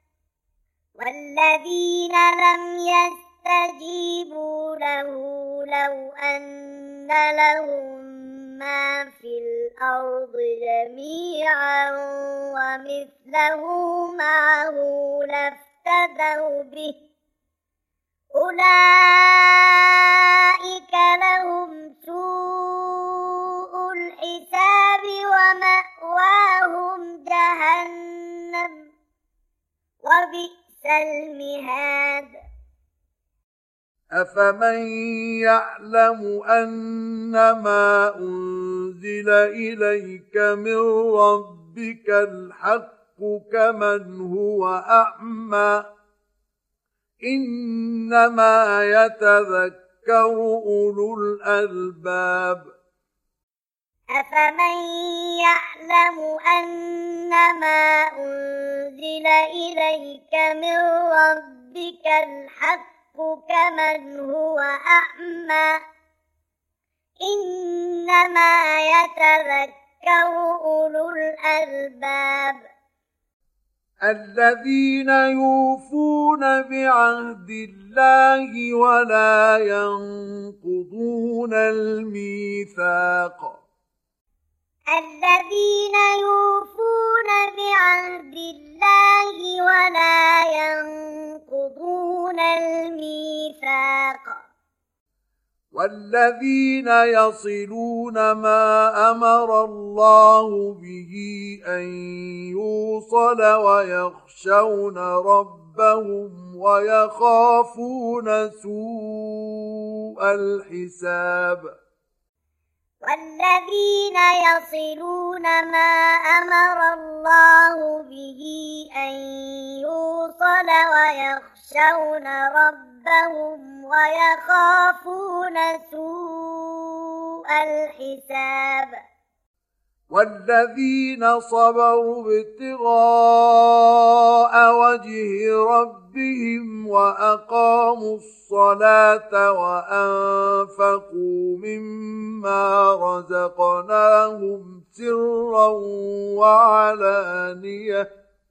والذين لم يستجيبوا له لو أن لهم ما في الأرض جميعا ومثله معه لافتدوا به أولئك لهم سوء الحساب ومأواهم جهنم وبئس المهاد. أفمن يعلم أنما أنزل إليك من ربك الحق كمن هو أعمى إنما يتذكر أولو الألباب. أفمن يعلم أنما أنزل إليك من ربك الحق كمن هو أعمى إنما يتذكر أولو الألباب. الذين يوفون بعهد الله ولا ينقضون الميثاق. الذين يوفون بعهد الله ولا ينقضون الميثاق. والذين يصلون ما أمر الله به أن يوصل ويخشون ربهم ويخافون سوء الحساب. والذين يصلون ما أمر الله به أن يوصل ويخشون ربهم ويخافون سوء الحساب. والذين صبروا ابتغاء وجه ربهم وأقاموا الصلاة وأنفقوا مما رزقناهم سرا وعلانية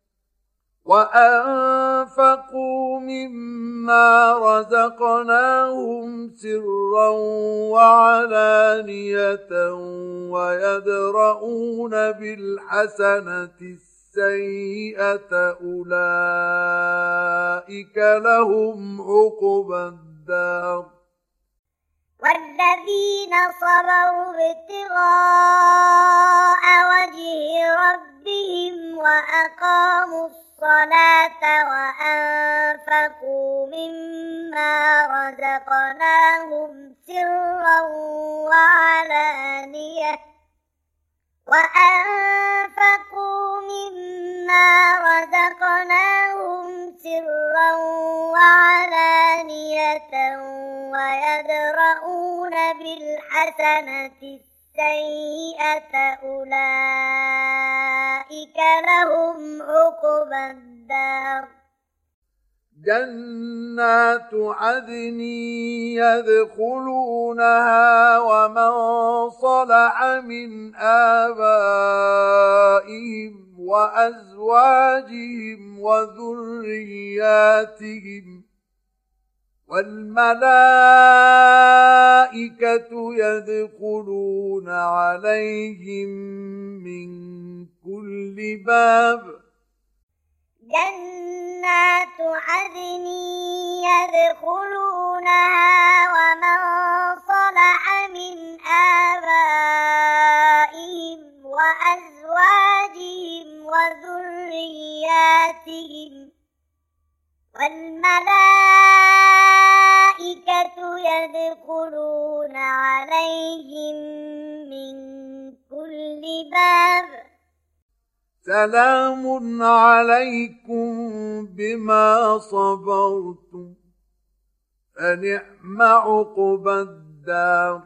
وأنفقوا مما رزقناهم سرا وعلانية ويدرؤون بالحسنة السيئة أولئك لهم عقبى الدار. والذين صبروا ابتغاء وجه ربهم وأقاموا الصلاة وأنفقوا مما رزقناهم سرا وعلانية وأنفقوا مما رزقناهم سرا وعلانية ويدرؤون بالحسنة السيئة أولئك لهم عقبى الدار. جنات عدن يدخلونها ومن صلح من آبائهم وأزواجهم وذرياتهم والملائكة يدخلون عليهم من كل باب. جنات عدن يدخلونها ومن صلح من آبائهم وأزواجهم وذرياتهم والملائكة يدخلون عليهم من كل باب. سلام عليكم بما صبرتم فنعم عقبى الدار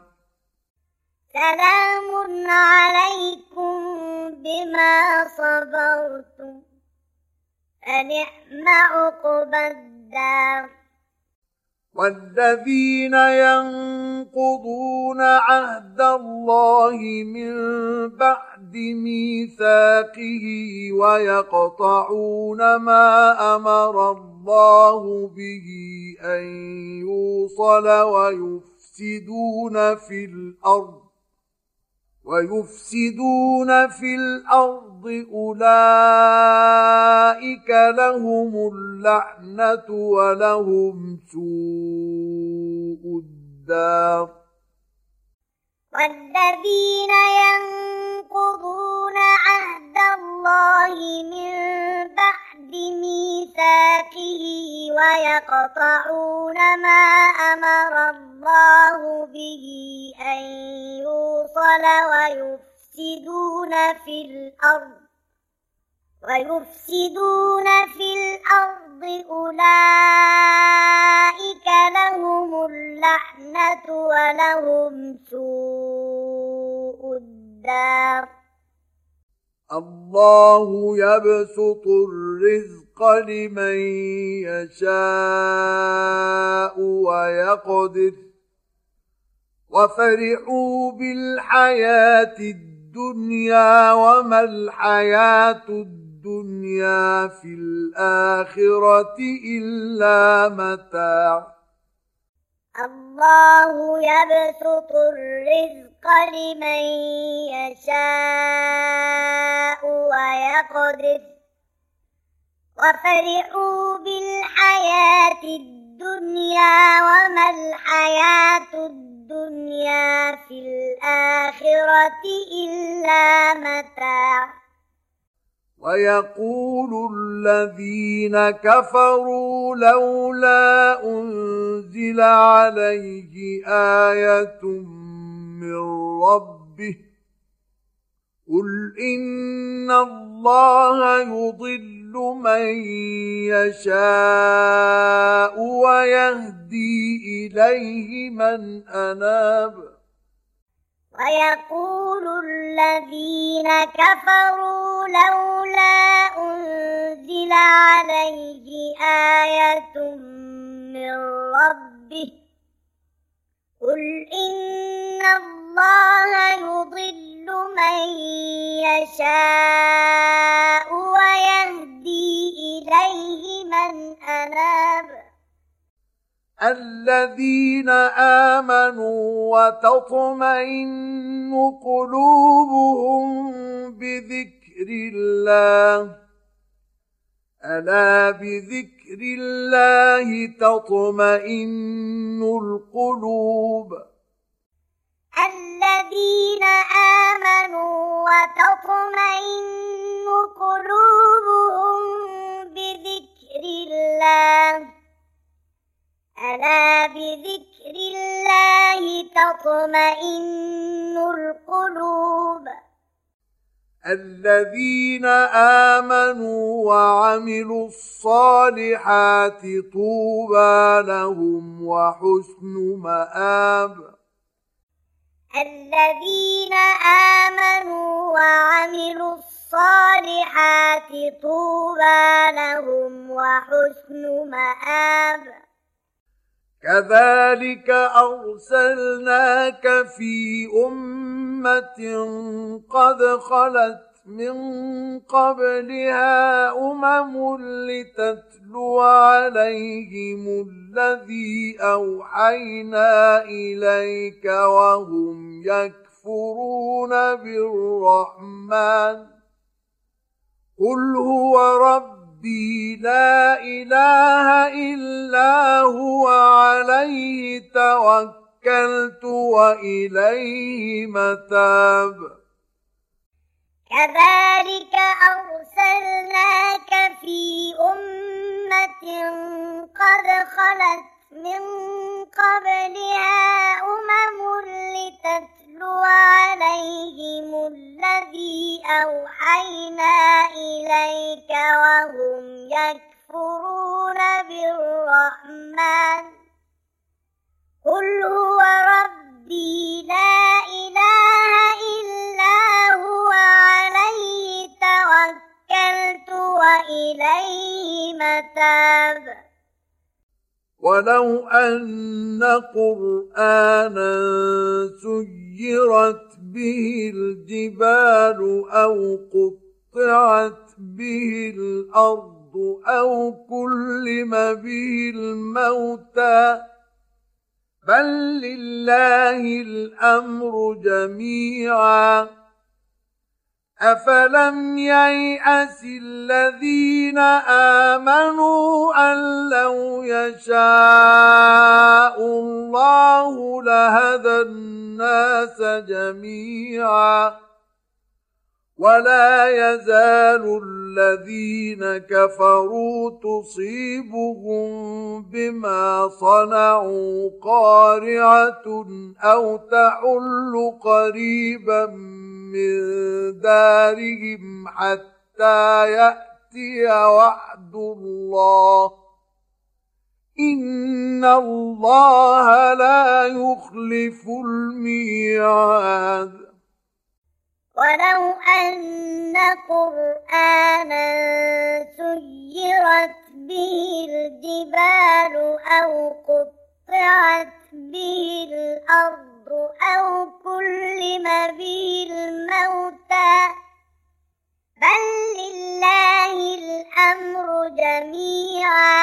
سلام عليكم بما صبرتم فنعم عقبى الدار والذين ينقضون عهد الله من بعد ميثاقه ويقطعون ما أمر الله به أن يوصل ويفسدون في الأرض ويفسدون في الأرض أولئك لهم اللعنة ولهم سوء الدار والذين ينقضون عهد الله من بعد ميثاقه ويقطعون ما أمر الله به أن يوصل ويفسدون في الأرض ويفسدون في الأرض أولئك لهم اللعنة ولهم سوء الدار الله يبسط الرزق لمن يشاء ويقدر وفرحوا بالحياة الدنيا وما الحياة الدنيا في الآخرة إلا متاع الله يبسط الرزق لمن يشاء ويقدر وفرحوا بالحياة الدنيا وما الحياة الدنيا في الآخرة إلا متاع ويقول الذين كفروا لولا أنزل عليه آية من ربه قل إن الله يضل من يشاء ويهدي إليه من أناب ويقول الذين كفروا لولا أنزل عليه آية من ربه قل إن الله يضل من يشاء ويهدي إليه من أناب الذين آمنوا وتطمئن قلوبهم بذكر الله ألا بذكر الله تطمئن القلوب الذين آمنوا وتطمئن قلوبهم بذكر الله ألا بذكر الله تطمئن القلوب الذين آمنوا وعملوا الصالحات طوبى لهم وحسن مآب الذين آمنوا وعملوا الصالحات طوبى لهم وحسن مآب كذلك أرسلناك في أمة قد خلت من قبلها أمم لتتلو عليهم الذي أوحينا إليك وهم يكفرون بالرحمن قل هو ربي لا إله إلا هو عليه توكلت وإليه متاب كذلك أرسلناك في أمة قد خلت من قبلها أمم لتتلو نتلو عليهم الذي أوحينا إليك وهم يكفرون بالرحمن قل هو ربي لا إله إلا هو عليه توكلت وإليه متاب ولو أن قرآنا سيرت به الجبال أو قطعت به الأرض أو كلم به الموتى بل لله الأمر جميعا أفلم ييأس الذين آمنوا أن لو يشاء الله لهدى الناس جميعا ولا يزال الذين كفروا تصيبهم بما صنعوا قارعة أو تحل قريبا من دارهم حتى يأتي وعد الله إن الله لا يخلف الميعاد ولو أن قرآنا سيرت به الجبال أو قطعت به الأرض أو كلم به الموتى بل لله الأمر جميعا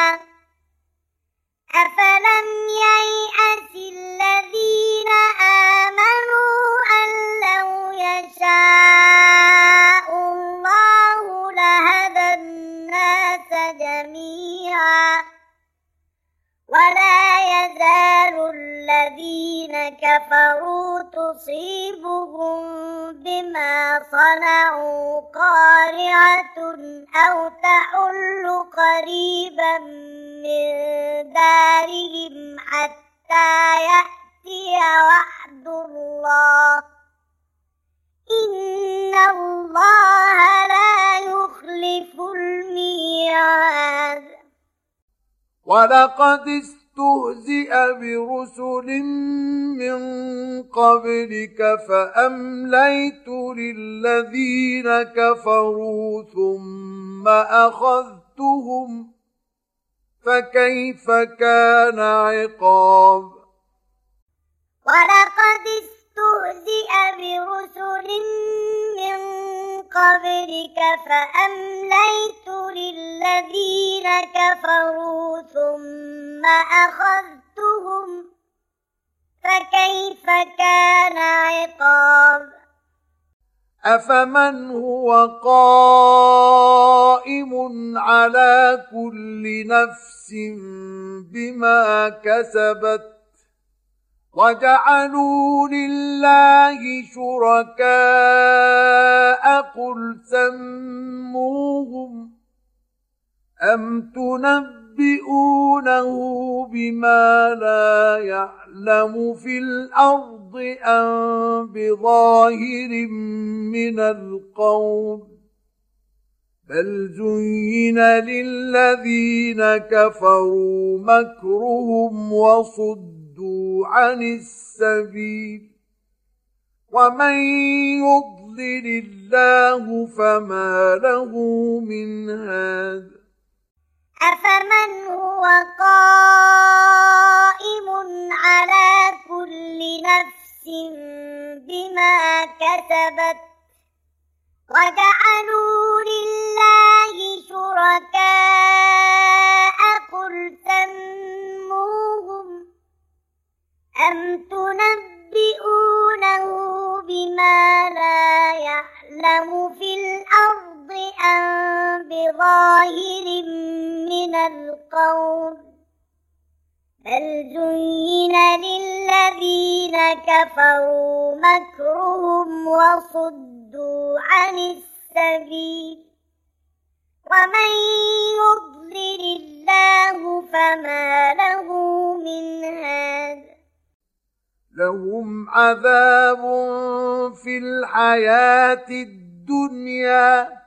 أفلم ييأس الذين آمنوا أن لو يشاء الله لهدى الناس جميعا ولا يزال الذين كفروا تصيبهم بما صنعوا قارعة أو تحل قريبا من دارهم حتى يأتي وعد الله إن الله لا يخلف الميعاد ولقد استهزئ برسل من قبلك فأمليت للذين كفروا ثم أخذتهم فكيف كان عقاب ولقد استهزئ برسل من قبلك فأمليت للذين كفروا ثم أخذتهم فكيف كان عقاب أفمن هو قائم على كل نفس بما كسبت وجعلوا لله شركاء قل سموهم أم تنبئونه بما لا يعلم في الأرض أم بظاهر من القول بل زين للذين كفروا مكرهم وصدوا عن السبيل ومن يضلل الله فما له من هاد أفمن هو قائم على كل نفس بما كسبت وجعلوا لله شركاء قل سموهم أم تنبئونه بما لا يعلم في الأرض أم بظاهر من القول بل زين للذين كفروا مكرهم وصدوا عن السبيل ومن يضلل الله فما له من هاد لهم عذاب في الحياة الدنيا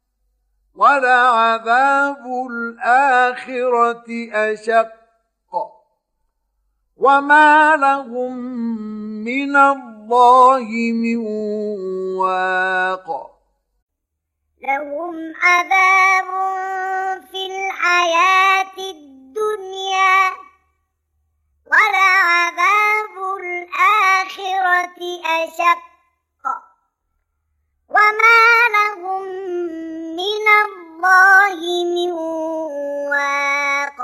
ولعذاب الآخرة أشق وما لهم من الله من واق. لهم عذاب في الحياة الدنيا ولعذاب الآخرة أشق وما لهم من الله من واق.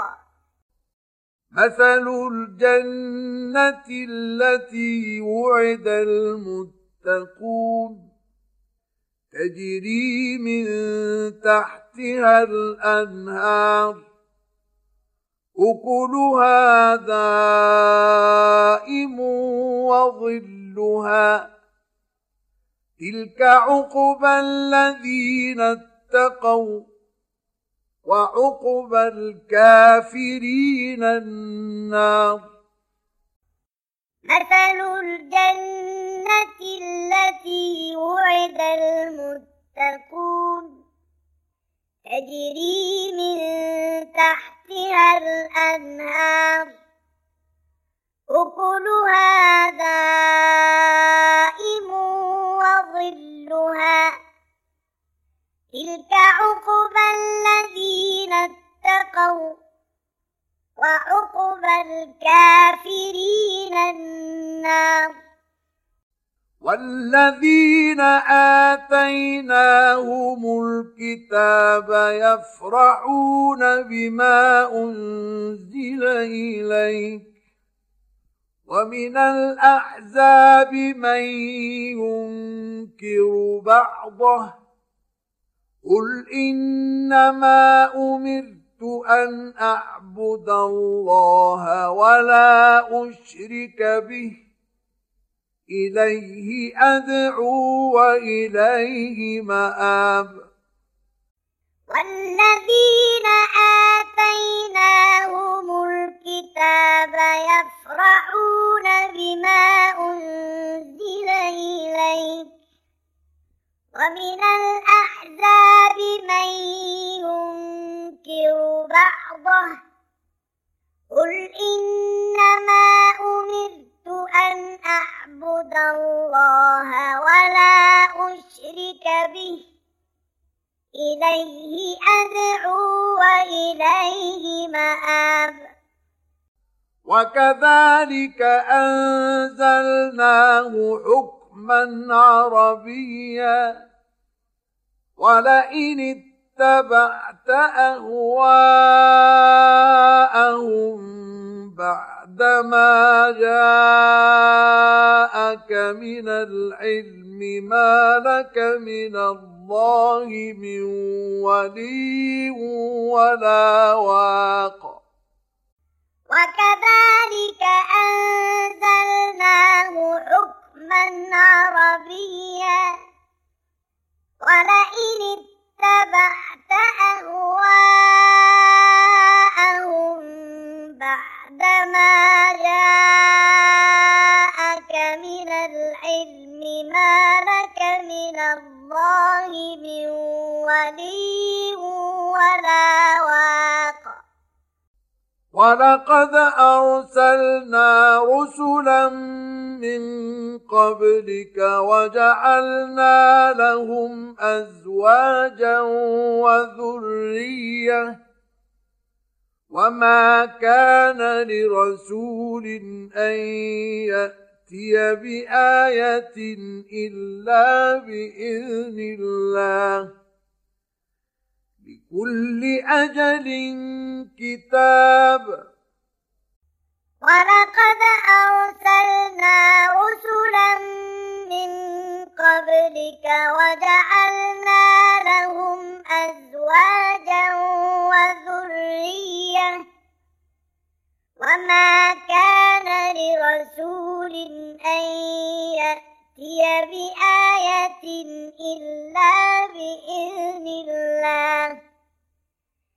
مثل الجنة التي وعد المتقون تجري من تحتها الأنهار أكلها دائم وظلها تلك عقبى الذين اتقوا وعقبى الكافرين النار. مثل الجنة التي وعد المتقون تجري من تحتها الأنهار أكلها دائم وظلها تلك عقبى الذين اتقوا وعقبى الكافرين النار. والذين آتيناهم الكتاب يفرحون بما أنزل إليك ومن الأحزاب من ينكر بعضه قل إنما أمرت أن أعبد الله ولا أشرك به إليه أدعو وإليه مآب. والذين آتيناهم الكتاب يفرحون بما أنزل إليك ومن الأحزاب من ينكر بعضه قل إنما أمرت أن أعبد الله ولا أشرك به إليه أدعو وإليه مآب. وكذلك أنزلناه حكما عربيا ولئن اتبعت أهواءهم بعدما جاءك من العلم ما لك من الله من ولي ولا واق. وكذلك أنزلناه حكما عربيا ولئن اتبعت أهواءهم بعدما جاءك من العلم ما لك من الله من ولي ولا واق. ولقد أرسلنا رسلا من قبلك وجعلنا لهم أزواجا وذرية وما كان لرسول أن يأتي بآية إلا بإذن الله لكل أجل كتاب. ولقد أرسلنا رسلا من قبلك وجعلنا لهم أزواجا وذرية وما كان لرسول أن يأتي بآية إلا بإذن الله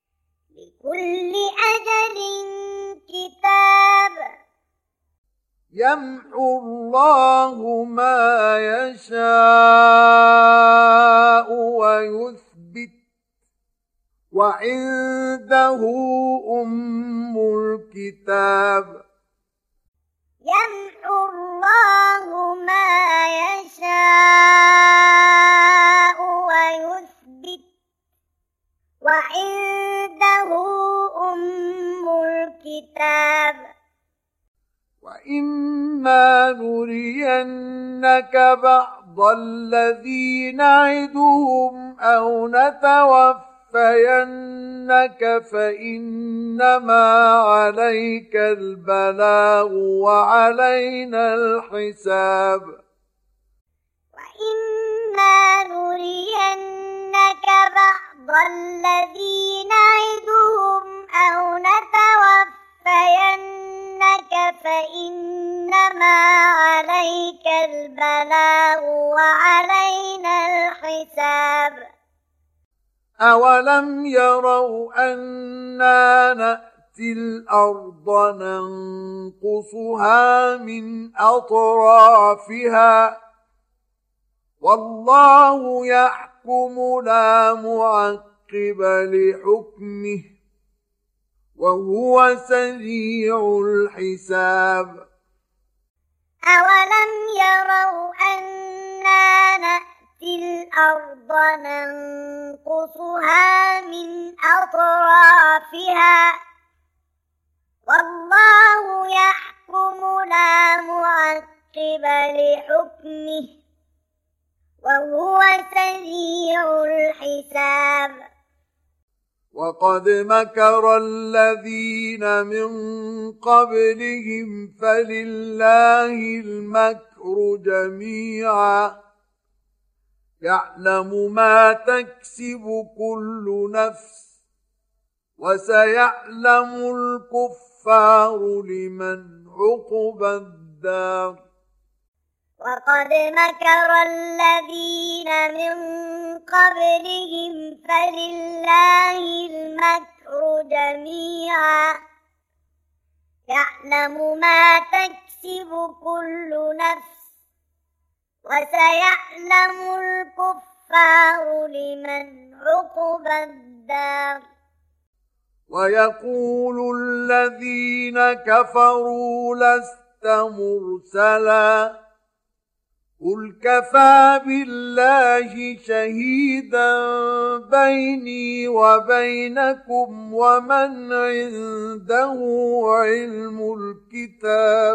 لكل أجل كتاب. يمحو الله ما يشاء ويثبت وعنده أم الكتاب يمحو الله ما يشاء ويثبت وعنده أم الكتاب وإما نرينك بعض الذي نعدهم أو نتوفينك فإنما عليك البلاغ وعلينا الحساب وإما نرينك بعض الذي نعدهم أو نتوفينك فإنما عليك البلاغ وعلينا الحساب أولم يروا أنا نأتي الأرض ننقصها من أطرافها والله يحكم لا معقب لحكمه وهو سريع الحساب أولم يروا أنا نأتي الأرض ننقصها من أطرافها والله يحكم لا معقب لحكمه وهو سريع الحساب وقد مكر الذين من قبلهم فلله المكر جميعا يعلم ما تكسب كل نفس وسيعلم الكفار لمن عقبى الدار وقد مكر الذين من قبلهم فلله المكر جميعا يعلم ما تكسب كل نفس وسيعلم الكفار لمن عقبى الدار ويقول الذين كفروا لست مرسلا قل كفى بالله شهيدا بيني وبينكم ومن عنده علم الكتاب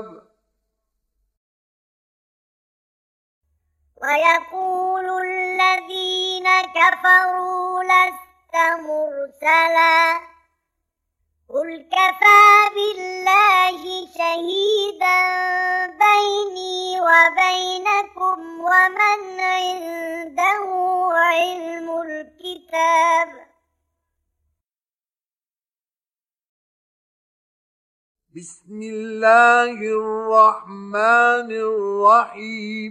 ويقول الذين كفروا لست مرسلا قل كفى بالله شهيدا بيني وبينكم ومن عنده علم الكتاب بسم الله الرحمن الرحيم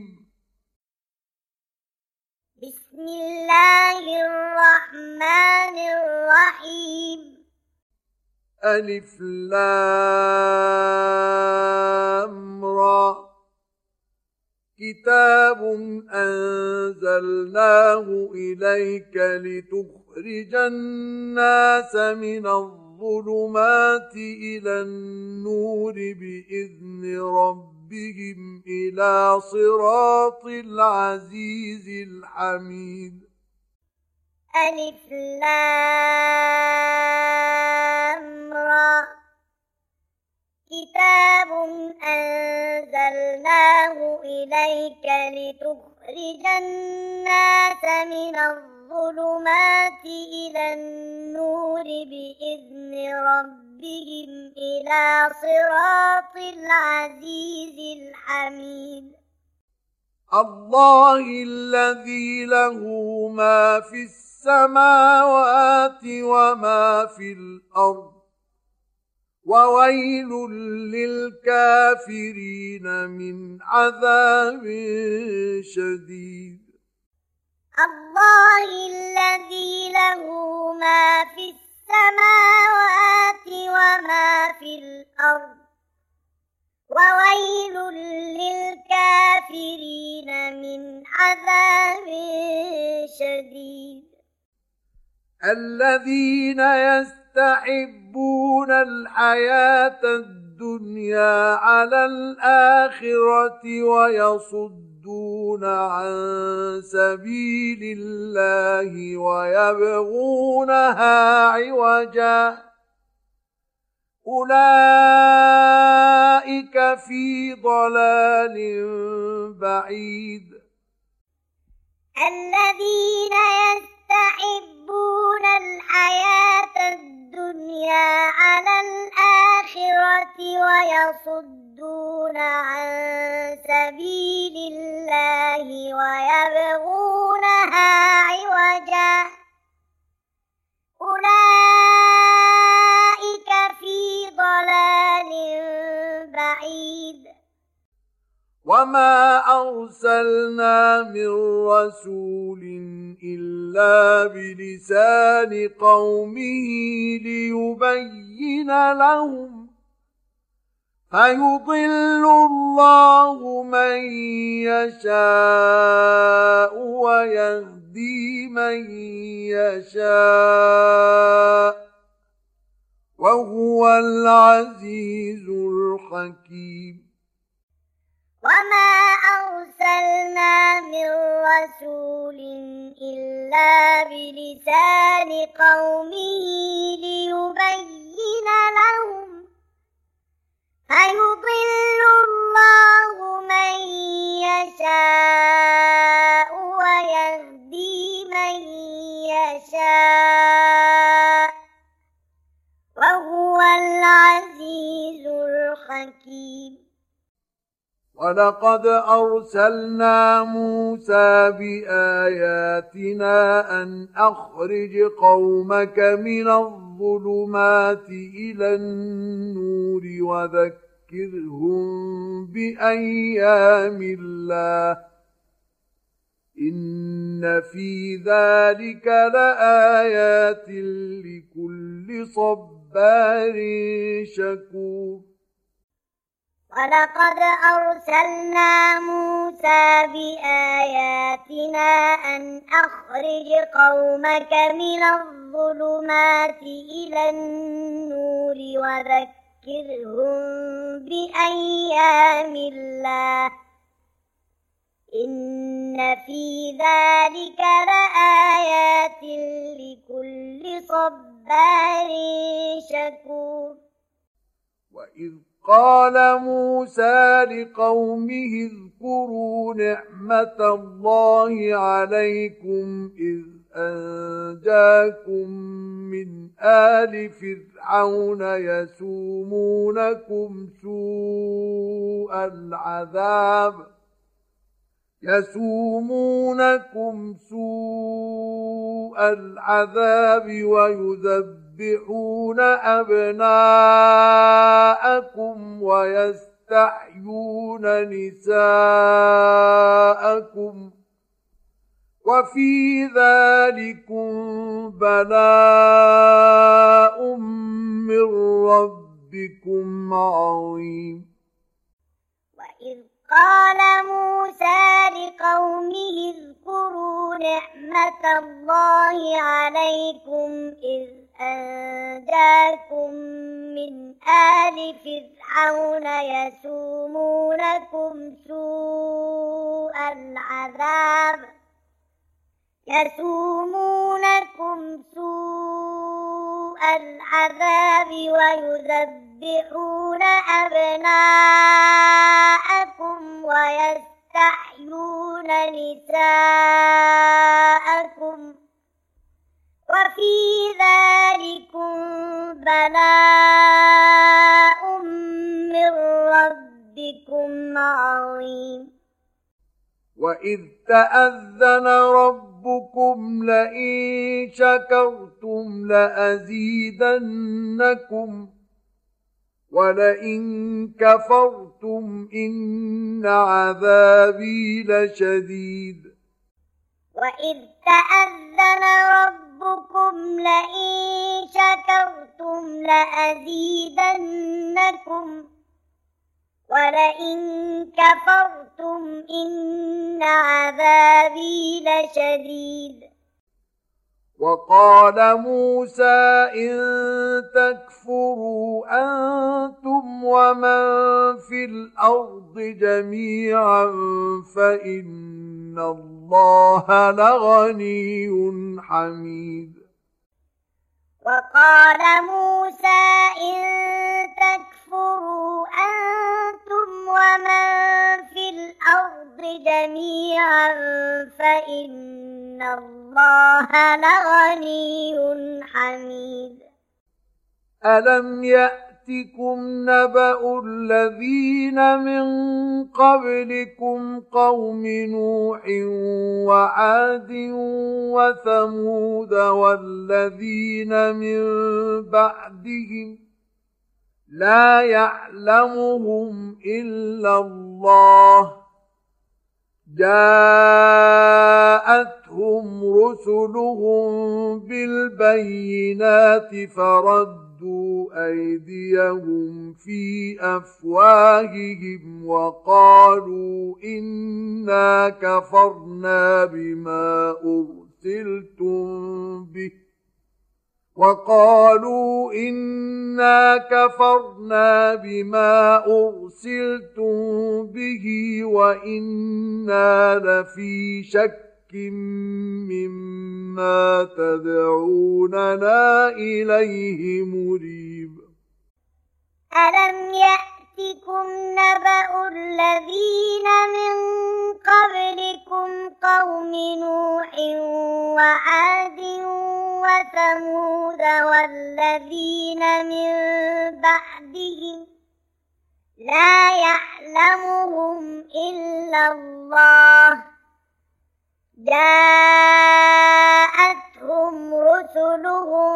بسم الله الرحمن الرحيم ألف لام را كتاب أنزلناه إليك لتخرج الناس من الظلمات إلى النور بإذن ربهم إلى صراط العزيز الحميد ألف لام را كتاب أنزلناه إليك لتخرج الناس من الظلمات إلى النور بإذن ربهم إلى صراط العزيز الحميد الله الذي له ما في السماوات وما في الأرض وويل للكافرين من عذاب شديد الله الذي له ما في السماوات وما في الأرض وويل الذين يستحبون الحياة الدنيا على الآخرة ويصدون عن سبيل الله ويبغونها عوجا أولئك في ضلال بعيد. الذين يستحبون الحياة الدنيا على الآخرة ويصدون عن سبيل الله ويبغونها عوجا أولئك في ضلال بعيد. وما أرسلنا من رسول إلا بلسان قومه ليبين لهم فيضل الله من يشاء ويهدي من يشاء وهو العزيز الحكيم. وما أرسلنا من رسول إلا بلسان قومه ليبين لهم فيضل الله من يشاء ويهدي من يشاء وهو العزيز الحكيم. ولقد أرسلنا موسى بآياتنا أن أخرج قومك من الظلمات إلى النور وذكرهم بأيام الله إن في ذلك لآيات لكل صبار شكور. ولقد أرسلنا موسى بآياتنا أن أخرج قومك من الظلمات إلى النور وذكرهم بأيام الله إن في ذلك لآيات لكل صبار شكور. وإذ قال موسى لقومه اذكروا نعمة الله عليكم إذ أنجاكم من آل فرعون يسومونكم سوء العذاب يسومونكم سوء العذاب ويذبحون أبناءكم ويستحيون نساءكم وفي ذلكم بلاء من ربكم عظيم. وإذ قال موسى لقومه اذكروا نعمة الله عليكم إذ أنجاكم من آل فرعون يسومونكم سوء العذاب يسومونكم سوء العذاب ويذبحون أبناءكم ويستحيون نساءكم وفي ذلكم بلاء من ربكم عظيم. وإذ تأذن ربكم لئن شكرتم لأزيدنكم ولئن كفرتم إن عذابي لشديد. وإذ تأذن ربكم لئن شكرتم لأزيدنكم ولئن كفرتم إن عذابي لشديد. وقال موسى إن تكفروا أنتم ومن في الأرض جميعا فإن الله لغني حميد. وقال موسى إن تكفروا أنتم ومن في الأرض جميعا فإن الله لغني حميد. ألم يأتكم نبأ الذين من قبلكم قوم نوح وعاد وثمود والذين من بعدهم لا يعلمهم إلا الله جاءتهم رسلهم بالبينات فردوا أيديهم في أفواههم وقالوا إنا كفرنا بما أرسلتم به وقالوا إنا كفرنا بما أرسلتم به وإنا لفي شك مما تدعوننا إليه مريب. ألم يأتكم نبأ الذين من قبلكم قوم نوح وعاد وثمود والذين من بعدهم لا يعلمهم إلا الله جاءتهم رسلهم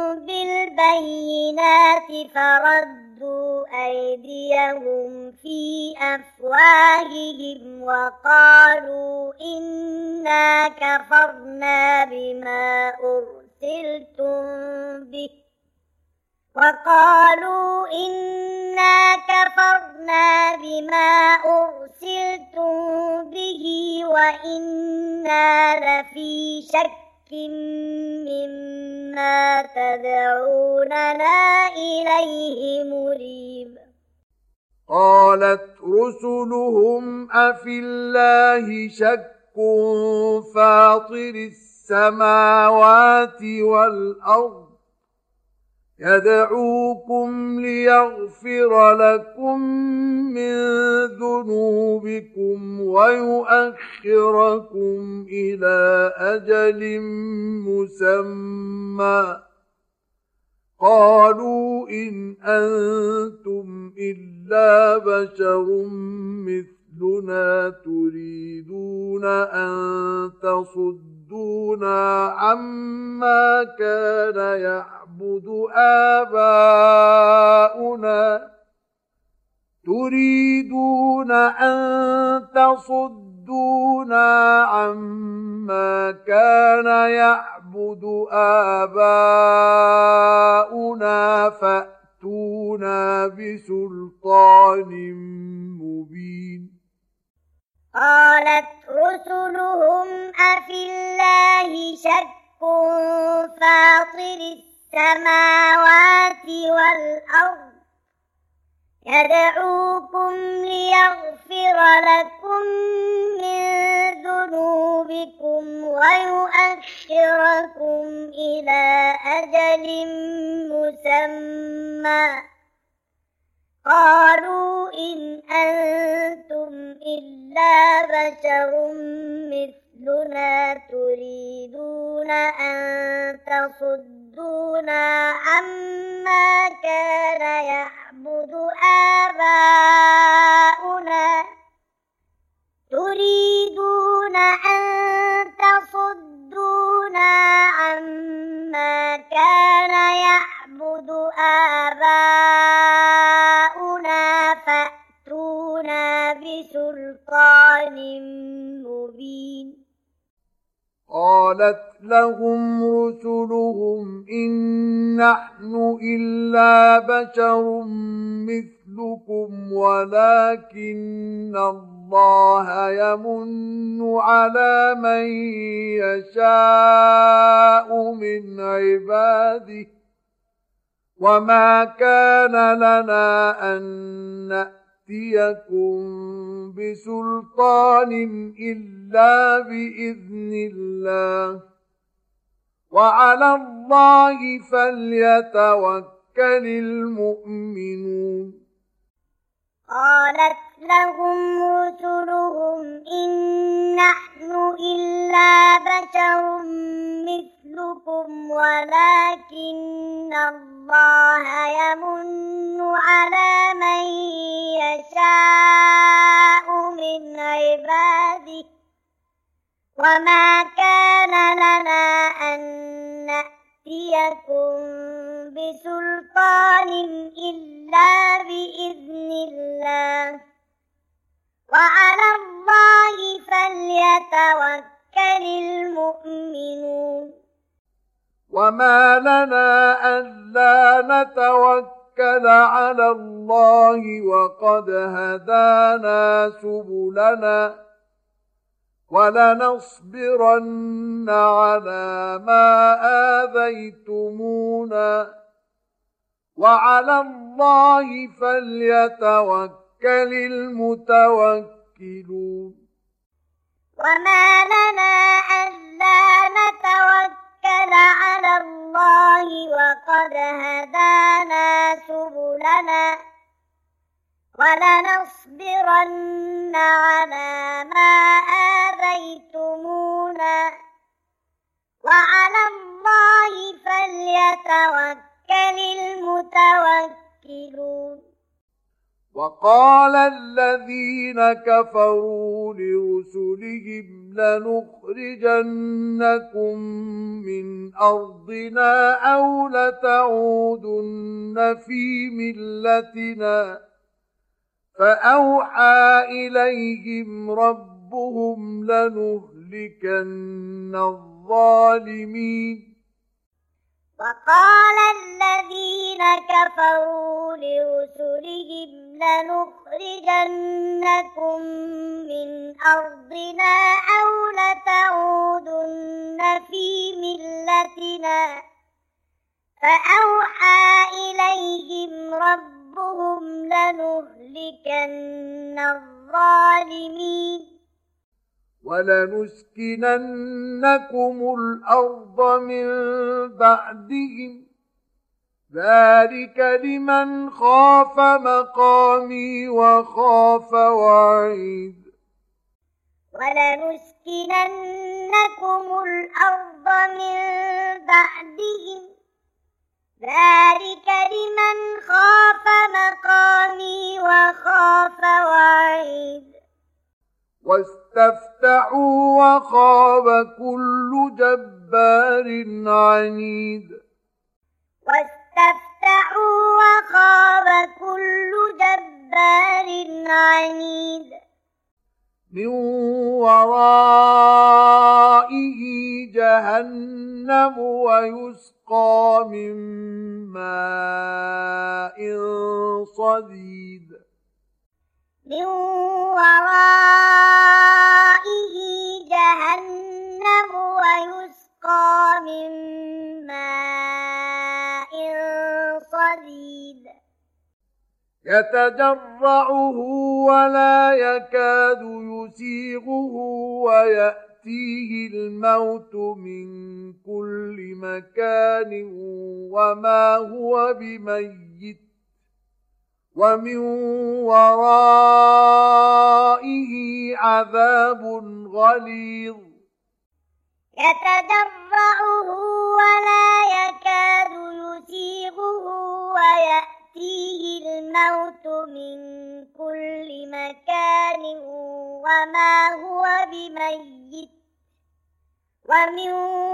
بالبينات فردوا أيديهم في أفواههم وقالوا إنا كفرنا بما أرسلتم به وقالوا إنا كفرنا بما أرسلتم به وإنا لفي شك مما تدعوننا إليه مريب. قالت رسلهم أفي الله شك فاطر السماوات والأرض يدعوكم ليغفر لكم من ذنوبكم ويؤخركم إلى أجل مسمى قالوا إن أنتم إلا بشر مثلنا تريدون أن تصدونا عما كان يعبد آباؤنا تريدون أن تصدونا عما كان يعبد آباؤنا فأتونا بسلطان مبين. قالت رسلهم أفي الله شك فاطر السماوات والأرض يدعوكم ليغفر لكم من ذنوبكم ويؤخركم إلى أجل مسمى قالوا إن أنتم إلا بشر مثلنا تريدون أن تصدونا عما كان يعبد آباؤنا تريدون أن تصدونا عما كان يعبد آباؤنا فأتونا بسلطان مبين. قالت لهم رسلهم إن نحن إلا بشر مثلكم ولكن الله يمن على من يشاء من عباده وما كان لنا أن نأتيكم بسلطان إلا بإذن الله وعلى الله فليتوكل المؤمنون. قالت لهم رسلهم إن نحن إلا بشر مثلكم ولكن الله يمن على من يشاء من عباده وما كان لنا أن نأتيكم بسلطان إلا بإذن الله وعلى الله فليتوكل المؤمنون. وما لنا ألا نتوكل على الله وقد هدانا سبلنا ولنصبرن على ما آذيتمونا وعلى الله فليتوكل المتوكلون. وما لنا ألا نتوكل على الله وقد هدانا سبلنا ولنصبرن على ما آذيتمونا وعلى الله فليتوكل المتوكلون. وقال الذين كفروا لرسلهم لنخرجنكم من أرضنا أو لتعودن في ملتنا فأوحى إليهم ربهم لنهلكن الظالمين. وقال الذين كفروا لرسلهم لنخرجنكم من أرضنا أو لتعودن في ملتنا فأوحى إليهم ربهم لنهلكن الظالمين ولنسكننكم الأرض من بعدهم ذلك لمن خاف مقامي وخاف وعيد. ولنسكننكم الأرض من بعدهم ذلك لمن خاف مقامي وخاف وعيد. واستفتحوا وخاب كل جبار عنيد. واستفتحوا وخاب كل جبار عنيد. من ورائه جهنم ويسقى من ماء صديد. من ورائه جهنم ويسقى من ماء صديد. يتجرعه ولا يكاد يسيغه ويأتيه الموت من كل مكان وما هو بميت ومن ورائه عذاب غليظ. يتجرعه ولا يكاد يسيغه ويأتيه الموت من كل مكان وما هو بميت ومن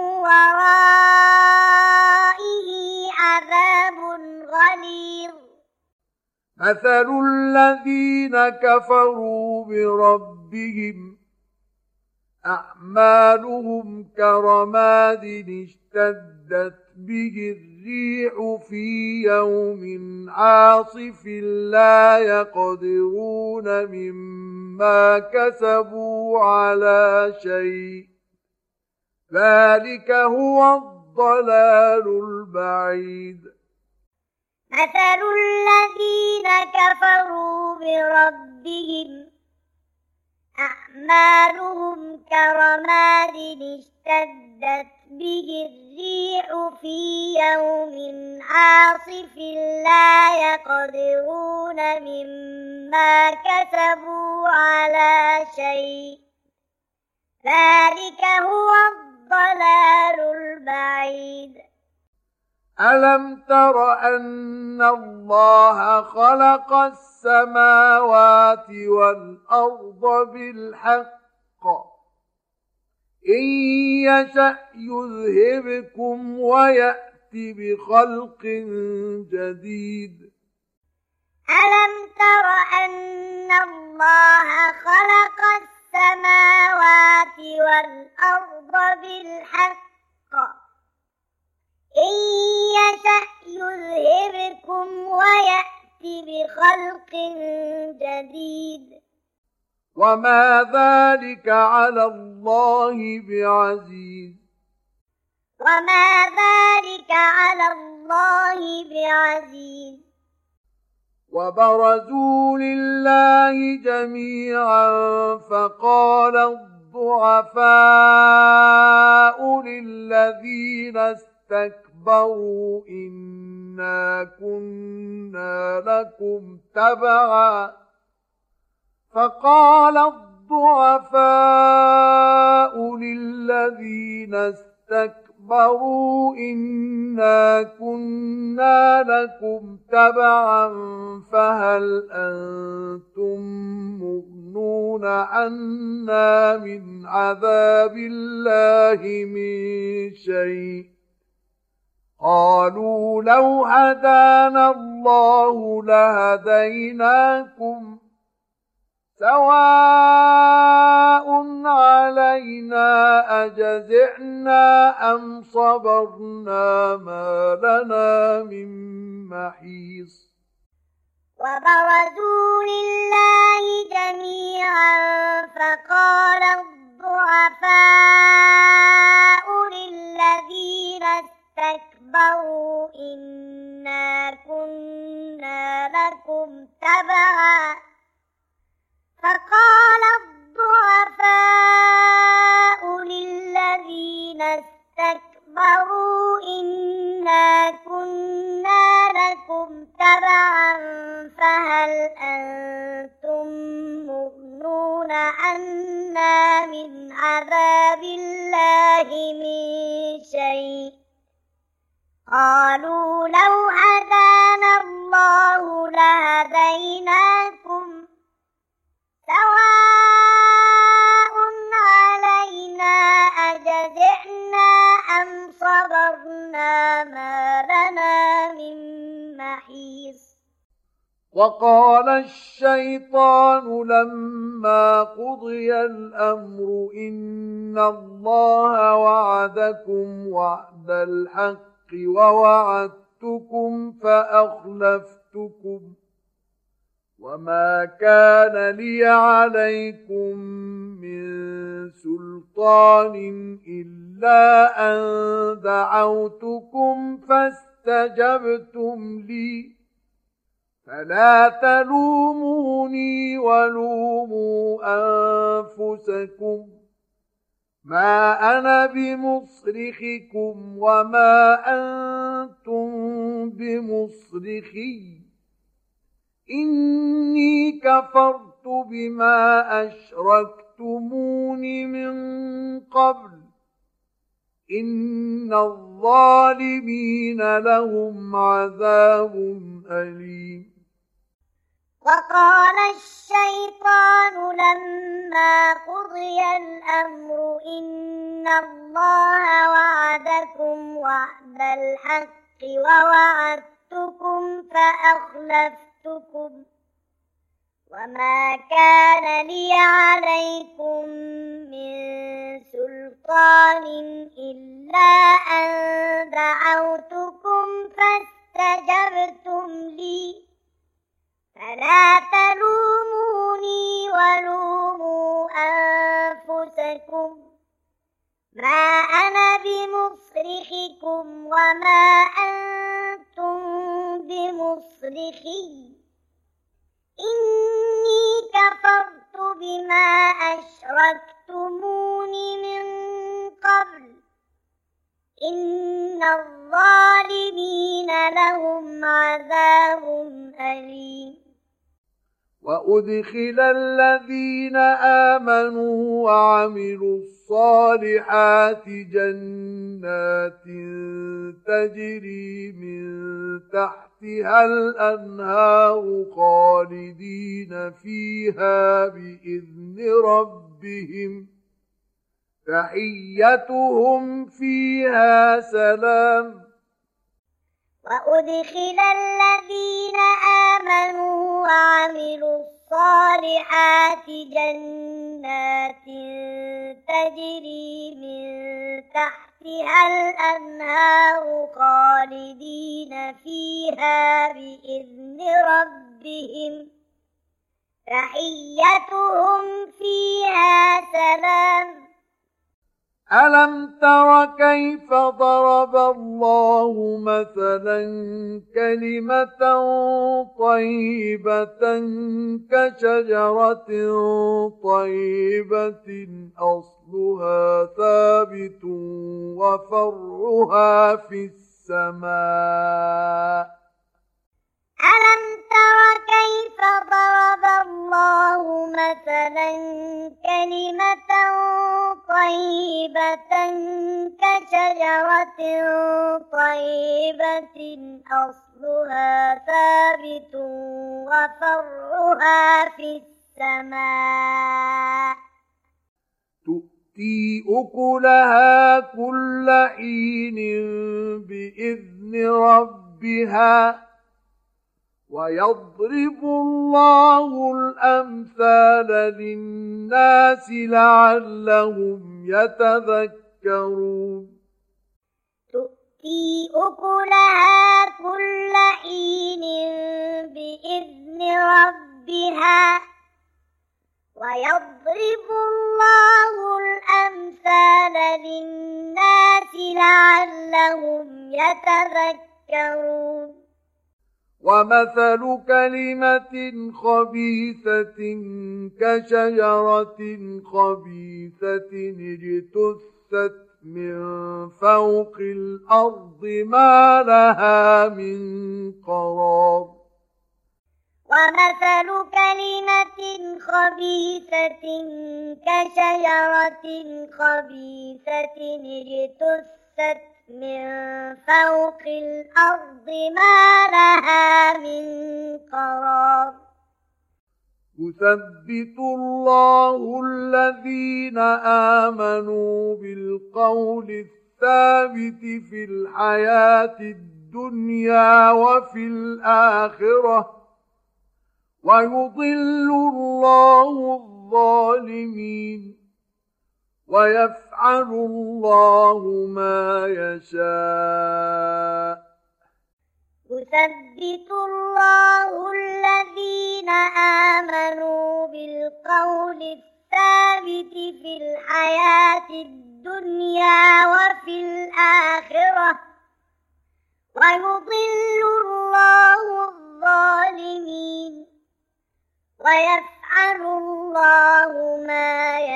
ورائه عذاب غليظ. مثل الذين كفروا بربهم أعمالهم كرماد اشتدت به الريح في يوم عاصف لا يقدرون مما كسبوا على شيء ذلك هو الضلال البعيد. مثل الذين كفروا بربهم أعمالهم كرماد اشتدت به الريح في يوم عاصف لا يقدرون مما كسبوا على شيء ذلك هو الضلال البعيد. ألم تر أن الله خلق السماوات والأرض بالحق إن يشأ يذهبكم ويأتي بخلق جديد. ألم تر أن الله خلق السماوات والأرض بالحق إن يشأ يذهبكم ويأتي بخلق جديد وما ذلك على الله بعزيز. وما ذلك على الله بعزيز. وبرزوا لله جميعا فقال الضعفاء للذين استكبروا إنا كنا لكم تبعا فقال الضعفاء للذين استكبروا إنا كنا لكم تبعا فهل أنتم مغنون عنا من عذاب الله من شيء قالوا لو هدانا الله لهديناكم سواء علينا أجزعنا أم صبرنا ما لنا من محيص. وبرزوا لله جميعا فقال الضعفاء للذين استكبروا إنا كنا لكم تبعا فقال الضعفاء للذين استكبروا إنا كنا لكم تبعا فهل أنتم مغنون عنا من عذاب الله من شيء قالوا لو هدانا الله لهديناكم سواء علينا أجزعنا أم صبرنا ما لنا من محيص. وقال الشيطان لما قضي الأمر إن الله وعدكم وعد الحق ووعدتكم فأخلفتكم وما كان لي عليكم من سلطان إلا أن دعوتكم فاستجبتم لي فلا تلوموني ولوموا أنفسكم ما أنا بمصرخكم وما أنتم بمصرخي إني كفرت بما أشركتمون من قبل إن الظالمين لهم عذاب أليم. وقال الشيطان لما قضي الأمر إن الله وعدكم وعد الحق ووعدتكم فأخلفتكم وما كان لي عليكم من سلطان إلا أن دعوتكم فاستجبتم لي فلا تلوموني ولوموا أنفسكم ما أنا بمصرخكم وما أنتم بمصرخي إني كفرت بما أشركتمون من قبل إن الظالمين لهم عذاب أليم وأدخل الذين آمنوا وعملوا الصالحات جنات تجري من تحتها الأنهار خالدين فيها بإذن ربهم تحيتهم فيها سلام وأدخل الذين آمنوا وعملوا الصالحات جنات تجري من تحتها الأنهار خالدين فيها بإذن ربهم تحيتهم فيها سلام ألم تر كيف ضرب الله مثلا كلمة طيبة كشجرة طيبة أصلها ثابت وفرعها في السماء ألم تر كيف ضرب الله مثلا كلمة طيبة كشجرة طيبة أصلها ثابت وفرعها في السماء تؤتي أكلها كل حين بإذن ربها ويضرب الله الأمثال للناس لعلهم يتذكرون تؤتي أكلها كل حين بإذن ربها ويضرب الله الأمثال للناس لعلهم يتذكرون ومثل كلمة خبيثة كشجرة خبيثة اجتثت من فوق الأرض ما لها من قرار ومثل كلمة خبيثة كشجرة خبيثة اجتثت من فوق الأرض ما لها من قرار يثبت الله الذين آمنوا بالقول الثابت في الحياة الدنيا وفي الآخرة ويضل الله الظالمين ويفعل الله ما يشاء يثبت الله الذين آمنوا بالقول الثابت في الحياة الدنيا وفي الآخرة ويضل الله الظالمين ويفعل الله ما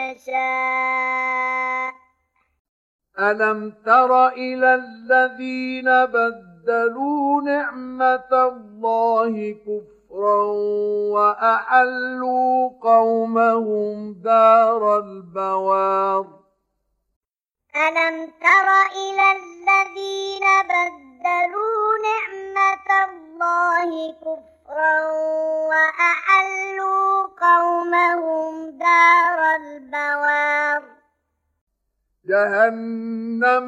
يشاء ألم تر إلى الذين بدلوا نعمة الله كفرا وأحلوا قومهم دار البوار ألم تر إلى الذين بدلوا نعمة الله كفرا وأحلوا قومهم دار البوار جهنم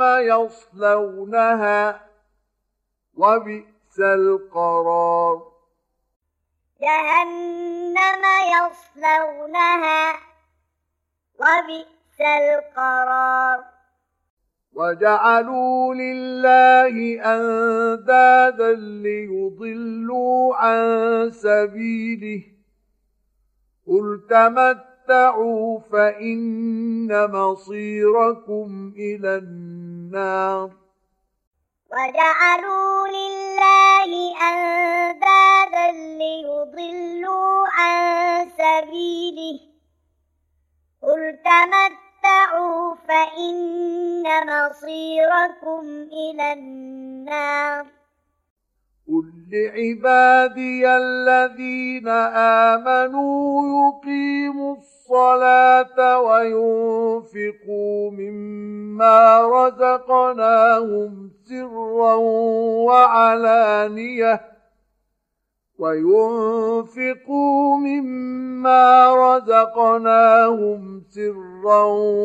يصلونها وبئس القرار جهنم يصلونها وبئس القرار وجعلوا لله أندادا ليضلوا عن سبيله قل تمتعوا فإن مصيركم إلى النار وجعلوا لله أندادا ليضلوا عن سبيله قل تمتعوا فإن مصيركم إلى النار قل لعبادي الذين آمنوا يقيموا الصلاة وينفقوا مما رزقناهم سرا وعلانية وينفقوا مما رزقناهم سرا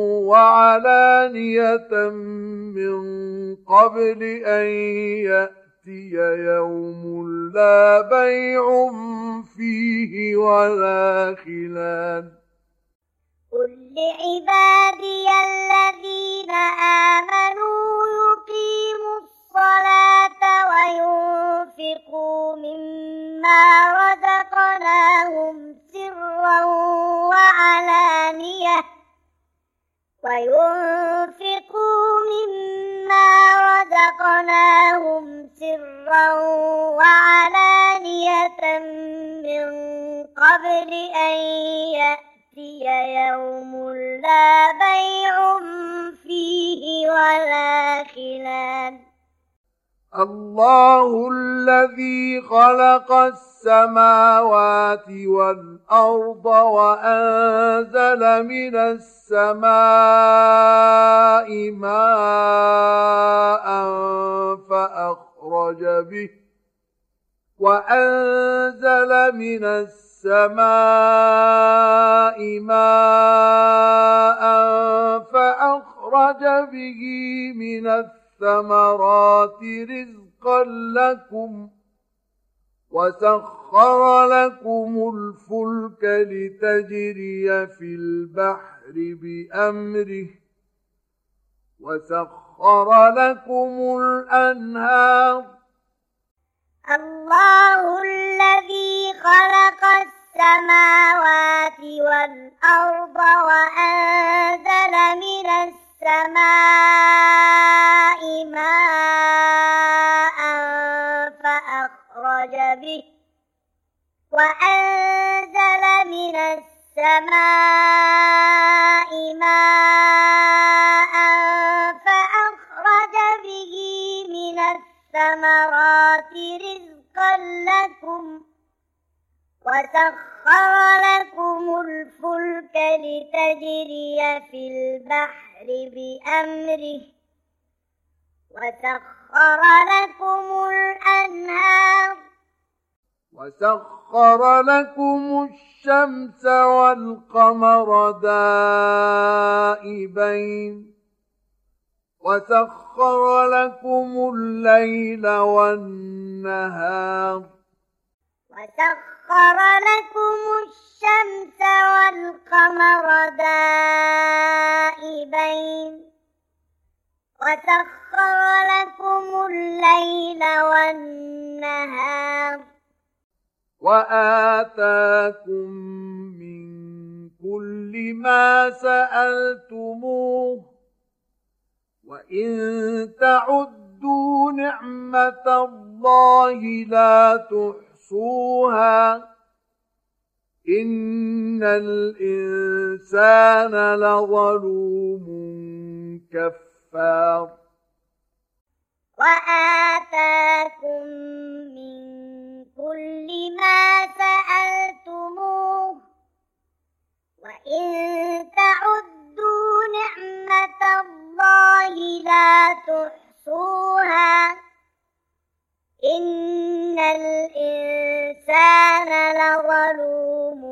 وعلانية من قبل أن يأتي يوم لا بيع فيه ولا خلال قل لعبادي الذين آمنوا يقيموا الصلاة وينفقوا مما رزقناهم سرا وعلانية وينفقوا مما رزقناهم سرا وعلانية من قبل أن يأتي يوم لا بيع فيه ولا خلال الله الذي خلق السماوات والأرض وأنزل من السماء ماء فأخرج به وأنزل من السماء ماء فأخرج به من الثمرات رزقا لكم وسخر لكم الفلك لتجري في البحر بأمره وسخر لكم الأنهار الله الذي خلق السماوات والأرض وأنزل من السماء ماء فأخرج به وأنزل من السماء ماء فأخرج به من الثمرات رزقا لكم وسخر لكم الفلك لتجري في البحر بأمره وسخر لكم الأنهار وسخر لكم الشمس والقمر دائبين وسخر لكم الليل والنهار وسخر لكم الشمس والقمر دائبين وسخر لكم الليل والنهار وآتاكم من كل ما سألتموه وإن تعدوا نعمة الله لا تحصوها إن الإنسان لظلوم كفار وآتاكم من كل ما سألتموه وإن تعدوا نعمة الله لا تحصوها إن الإنسان لظلوم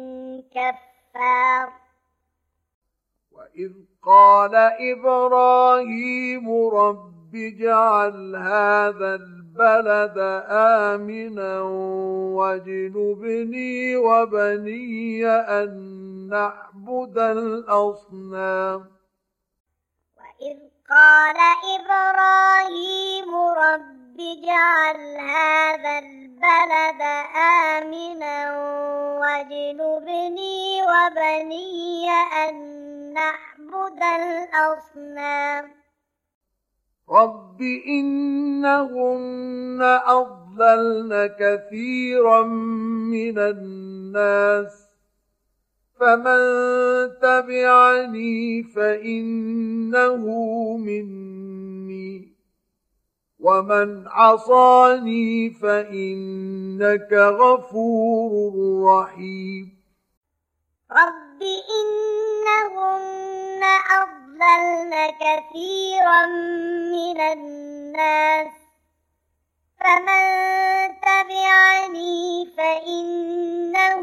كفار وإذ قال إبراهيم رب اجعل هذا البلد البلد آمنا واجنبني وبني أن نعبد الأصنام وإذ قال إبراهيم رب اجعل هذا البلد آمنا واجنبني وبني أن نعبد الأصنام رب إنهن أضللن كثيرا من الناس فمن تبعني فإنه مني ومن عصاني فإنك غفور رحيم رب إنهن أضللن كثيرا من الناس فمن تبعني فإنه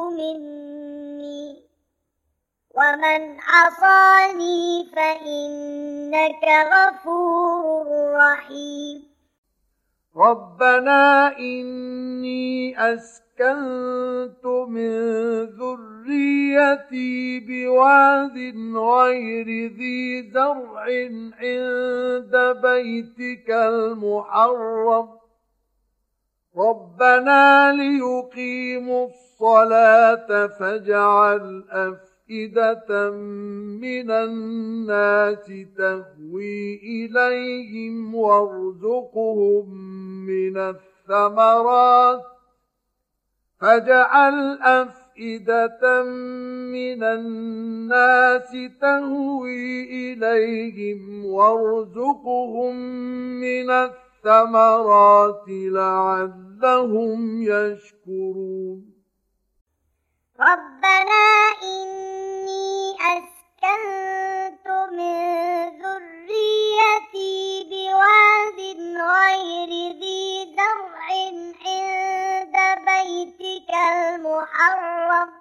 مني ومن عصاني فإنك غفور رحيم ربنا إني أسكنت من ذريتي بواد غير ذي زرع عند بيتك المحرم ربنا ليقيموا الصلاة فاجعل أفئدة من الناس تهوي إليهم وارزقهم من الثمرات فاجعل أفئدة من الناس تهوي إليهم وارزقهم من الثمرات لعلهم يشكرون ربنا إني أسكنت من ذريتي بواد غير ذي زرع عند بيتك المحرم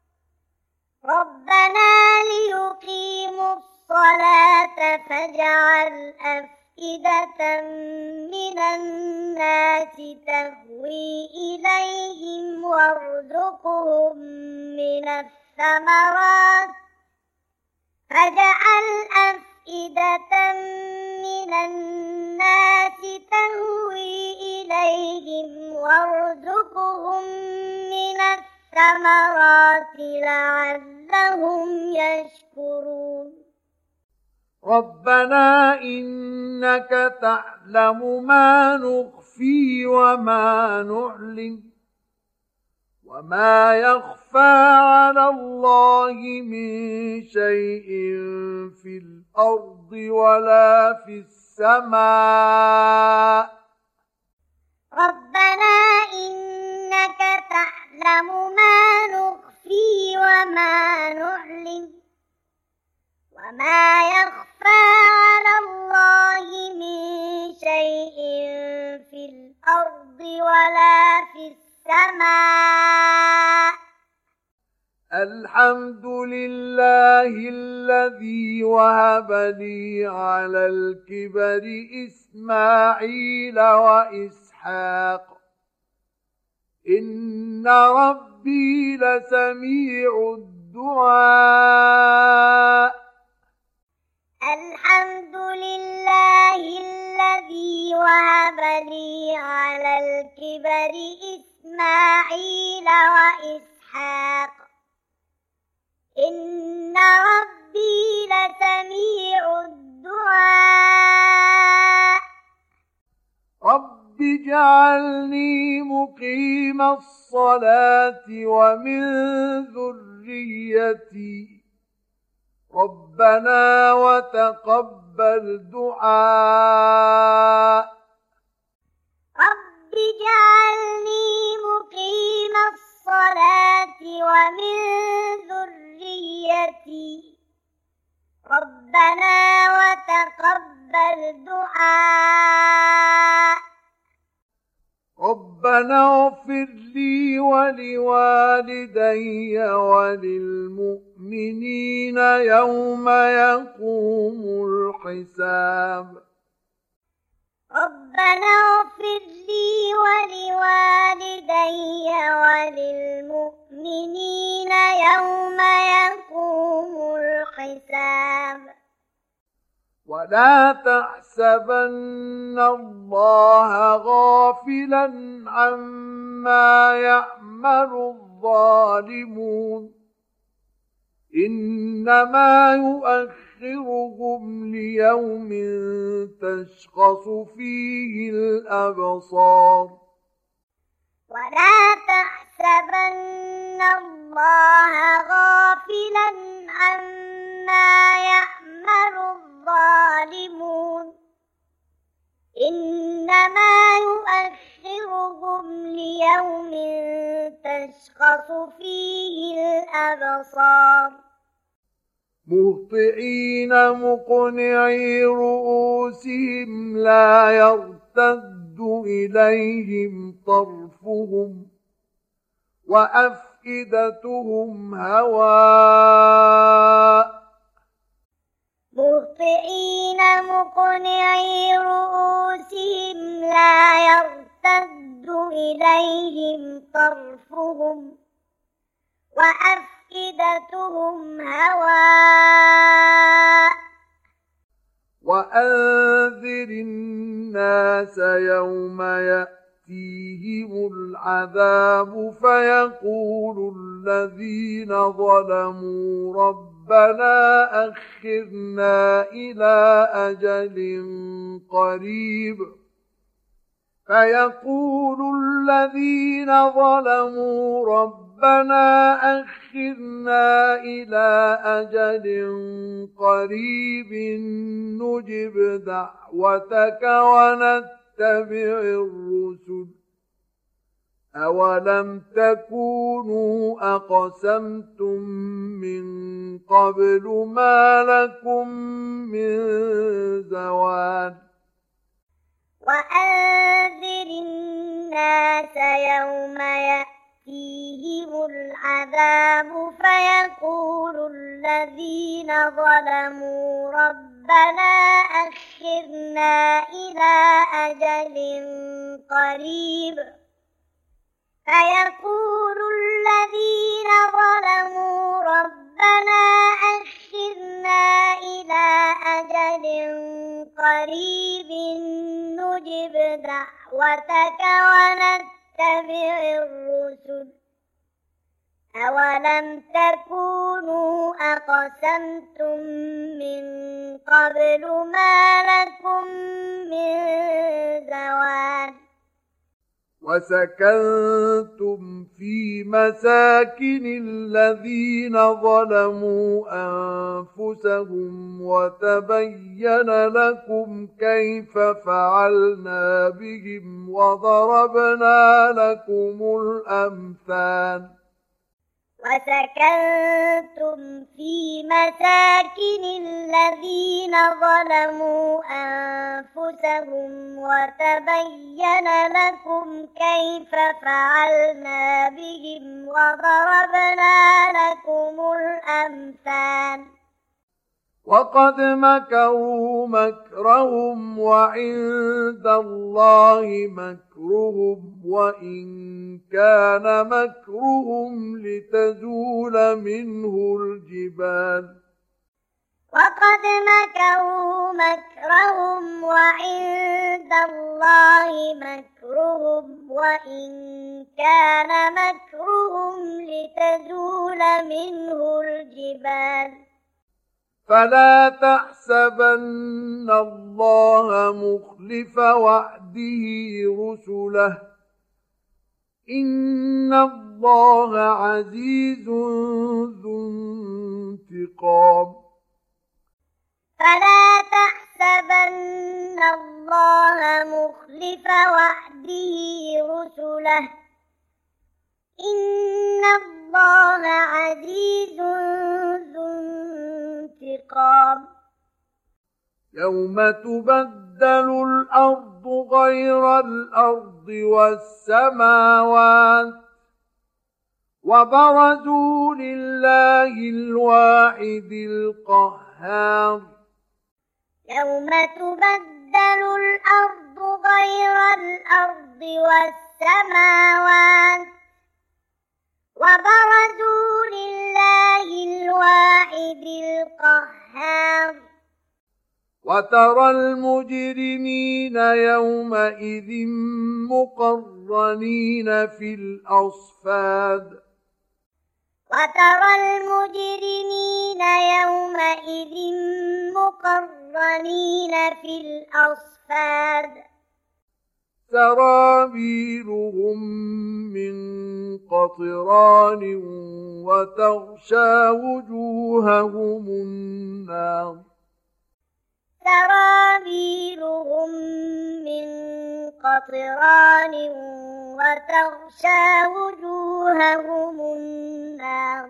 ربنا ليقيموا الصلاة فاجعل أفئدة من الناس تهوي إليهم وارزقهم من الثمرات فاجعل أفئدة من الناس تهوي إليهم وارزقهم من الثمرات لعلهم يشكرون ربنا إنك تعلم ما نخفي وما نعلن وما يخفى على الله من شيء في الأرض ولا في السماء ربنا إنك تعلم ما نخفي وما نعلن وما يخفى على الله من شيء في الأرض ولا في السماء الحمد لله الذي وهب لي على الكبر إسماعيل وإسحاق إن ربي لسميع الدعاء الحمد لله الذي وهب لي على الكبر إسماعيل وإسحاق إن ربي لسميع الدعاء رب اجعلني مقيم الصلاة ومن ذريتي ربنا وتقبل دعاء رب اجعلني مقيم الصلاة ومن ذريتي ربنا وتقبل دعاء ربنا اغفر لي ولوالدي وللمؤمنين يوم يقوم الحساب ربنا اغفر لي ولوالدي وللمؤمنين يوم يقوم الحساب. ولا تحسبن الله غافلا عما يعمل الظالمون إنما يؤخرهم ليوم تشخص فيه الأبصار. ولا تحسبن الله غافلا عما يعمل الظالمون إنما يؤخرهم ليوم تشخص فيه الأبصار. مهطعين مقنعي رؤوسهم لا يرتد إليهم طرفهم وأفئدتهم هواء. مهطعين مقنعي رؤوسهم لا يرتد إليهم طرفهم وأفئدتهم هواء. وأنذر الناس يوم يأتيهم العذاب فيقول الذين ظلموا ربنا أخرنا إلى أجل قريب فيقول الذين ظلموا ربنا أخرنا إلى أجل قريب نجب دعوتك ونتبع الرسل أولم تكونوا أقسمتم من قبل ما لكم من زوال. وأنذر الناس يوم يأتيهم العذاب فيقول الذين ظلموا ربنا أخرنا إلى أجل قريب فيقول الذين ظلموا ربنا أخرنا إلى أجل قريب نجب دعوتك ونتبع الرسل أولم تكونوا أقسمتم من قبل ما لكم من زوال. وسكنتم في مساكن الذين ظلموا أنفسهم وتبين لكم كيف فعلنا بهم وضربنا لكم الأمثال. وسكنتم في مساكن الذين ظلموا أنفسهم وتبين لكم كيف فعلنا بهم وضربنا لكم الأمثال. وقد مكروا مكرهم وعند الله مكرهم وإن كان مكرهم لتزول منه الجبال. وقد مكروا مكرهم وعند الله مكرهم وإن كان مكرهم لتزول منه الجبال. فلا تحسبن الله مخلف وعده رسله إن الله عزيز ذو انتقام. فلا تحسبن الله مخلف وعده رسله إن الله عزيز ذو انتقام. يوم تبدل الأرض غير الأرض والسماوات وبرزوا لله الواحد القهار. يوم تبدل تبدل الأرض غير الأرض والسماوات وبرزوا لله الواحد القهار وترى المجرمين يومئذ مقرنين في الأصفاد وترى المجرمين يومئذ مقرنين في الأصفاد سرابيلهم من قطران وتغشى وجوههم النار سرابيلهم من قطران وتغشى وجوههم النار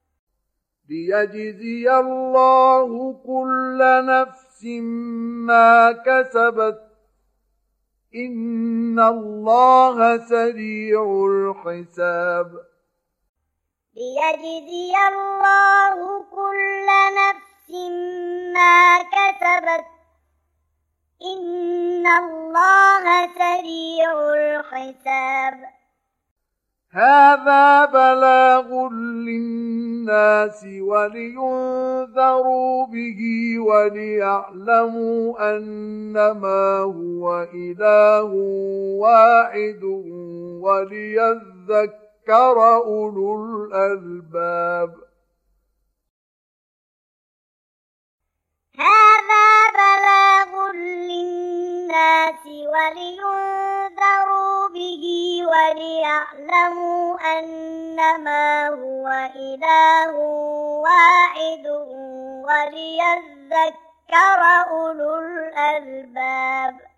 ليجزي الله كل نفس ما كسبت إن الله سريع الحساب ليجزي الله كل نفس ما كسبت إن الله سريع الحساب هذا بلاغ للناس ولينذروا به وليعلموا أنما هو إله واحد وليذكر أولو الألباب هذا بلاغ للناس ولينذروا به وليعلموا أنما هو إله واحد وليذكر أولو الألباب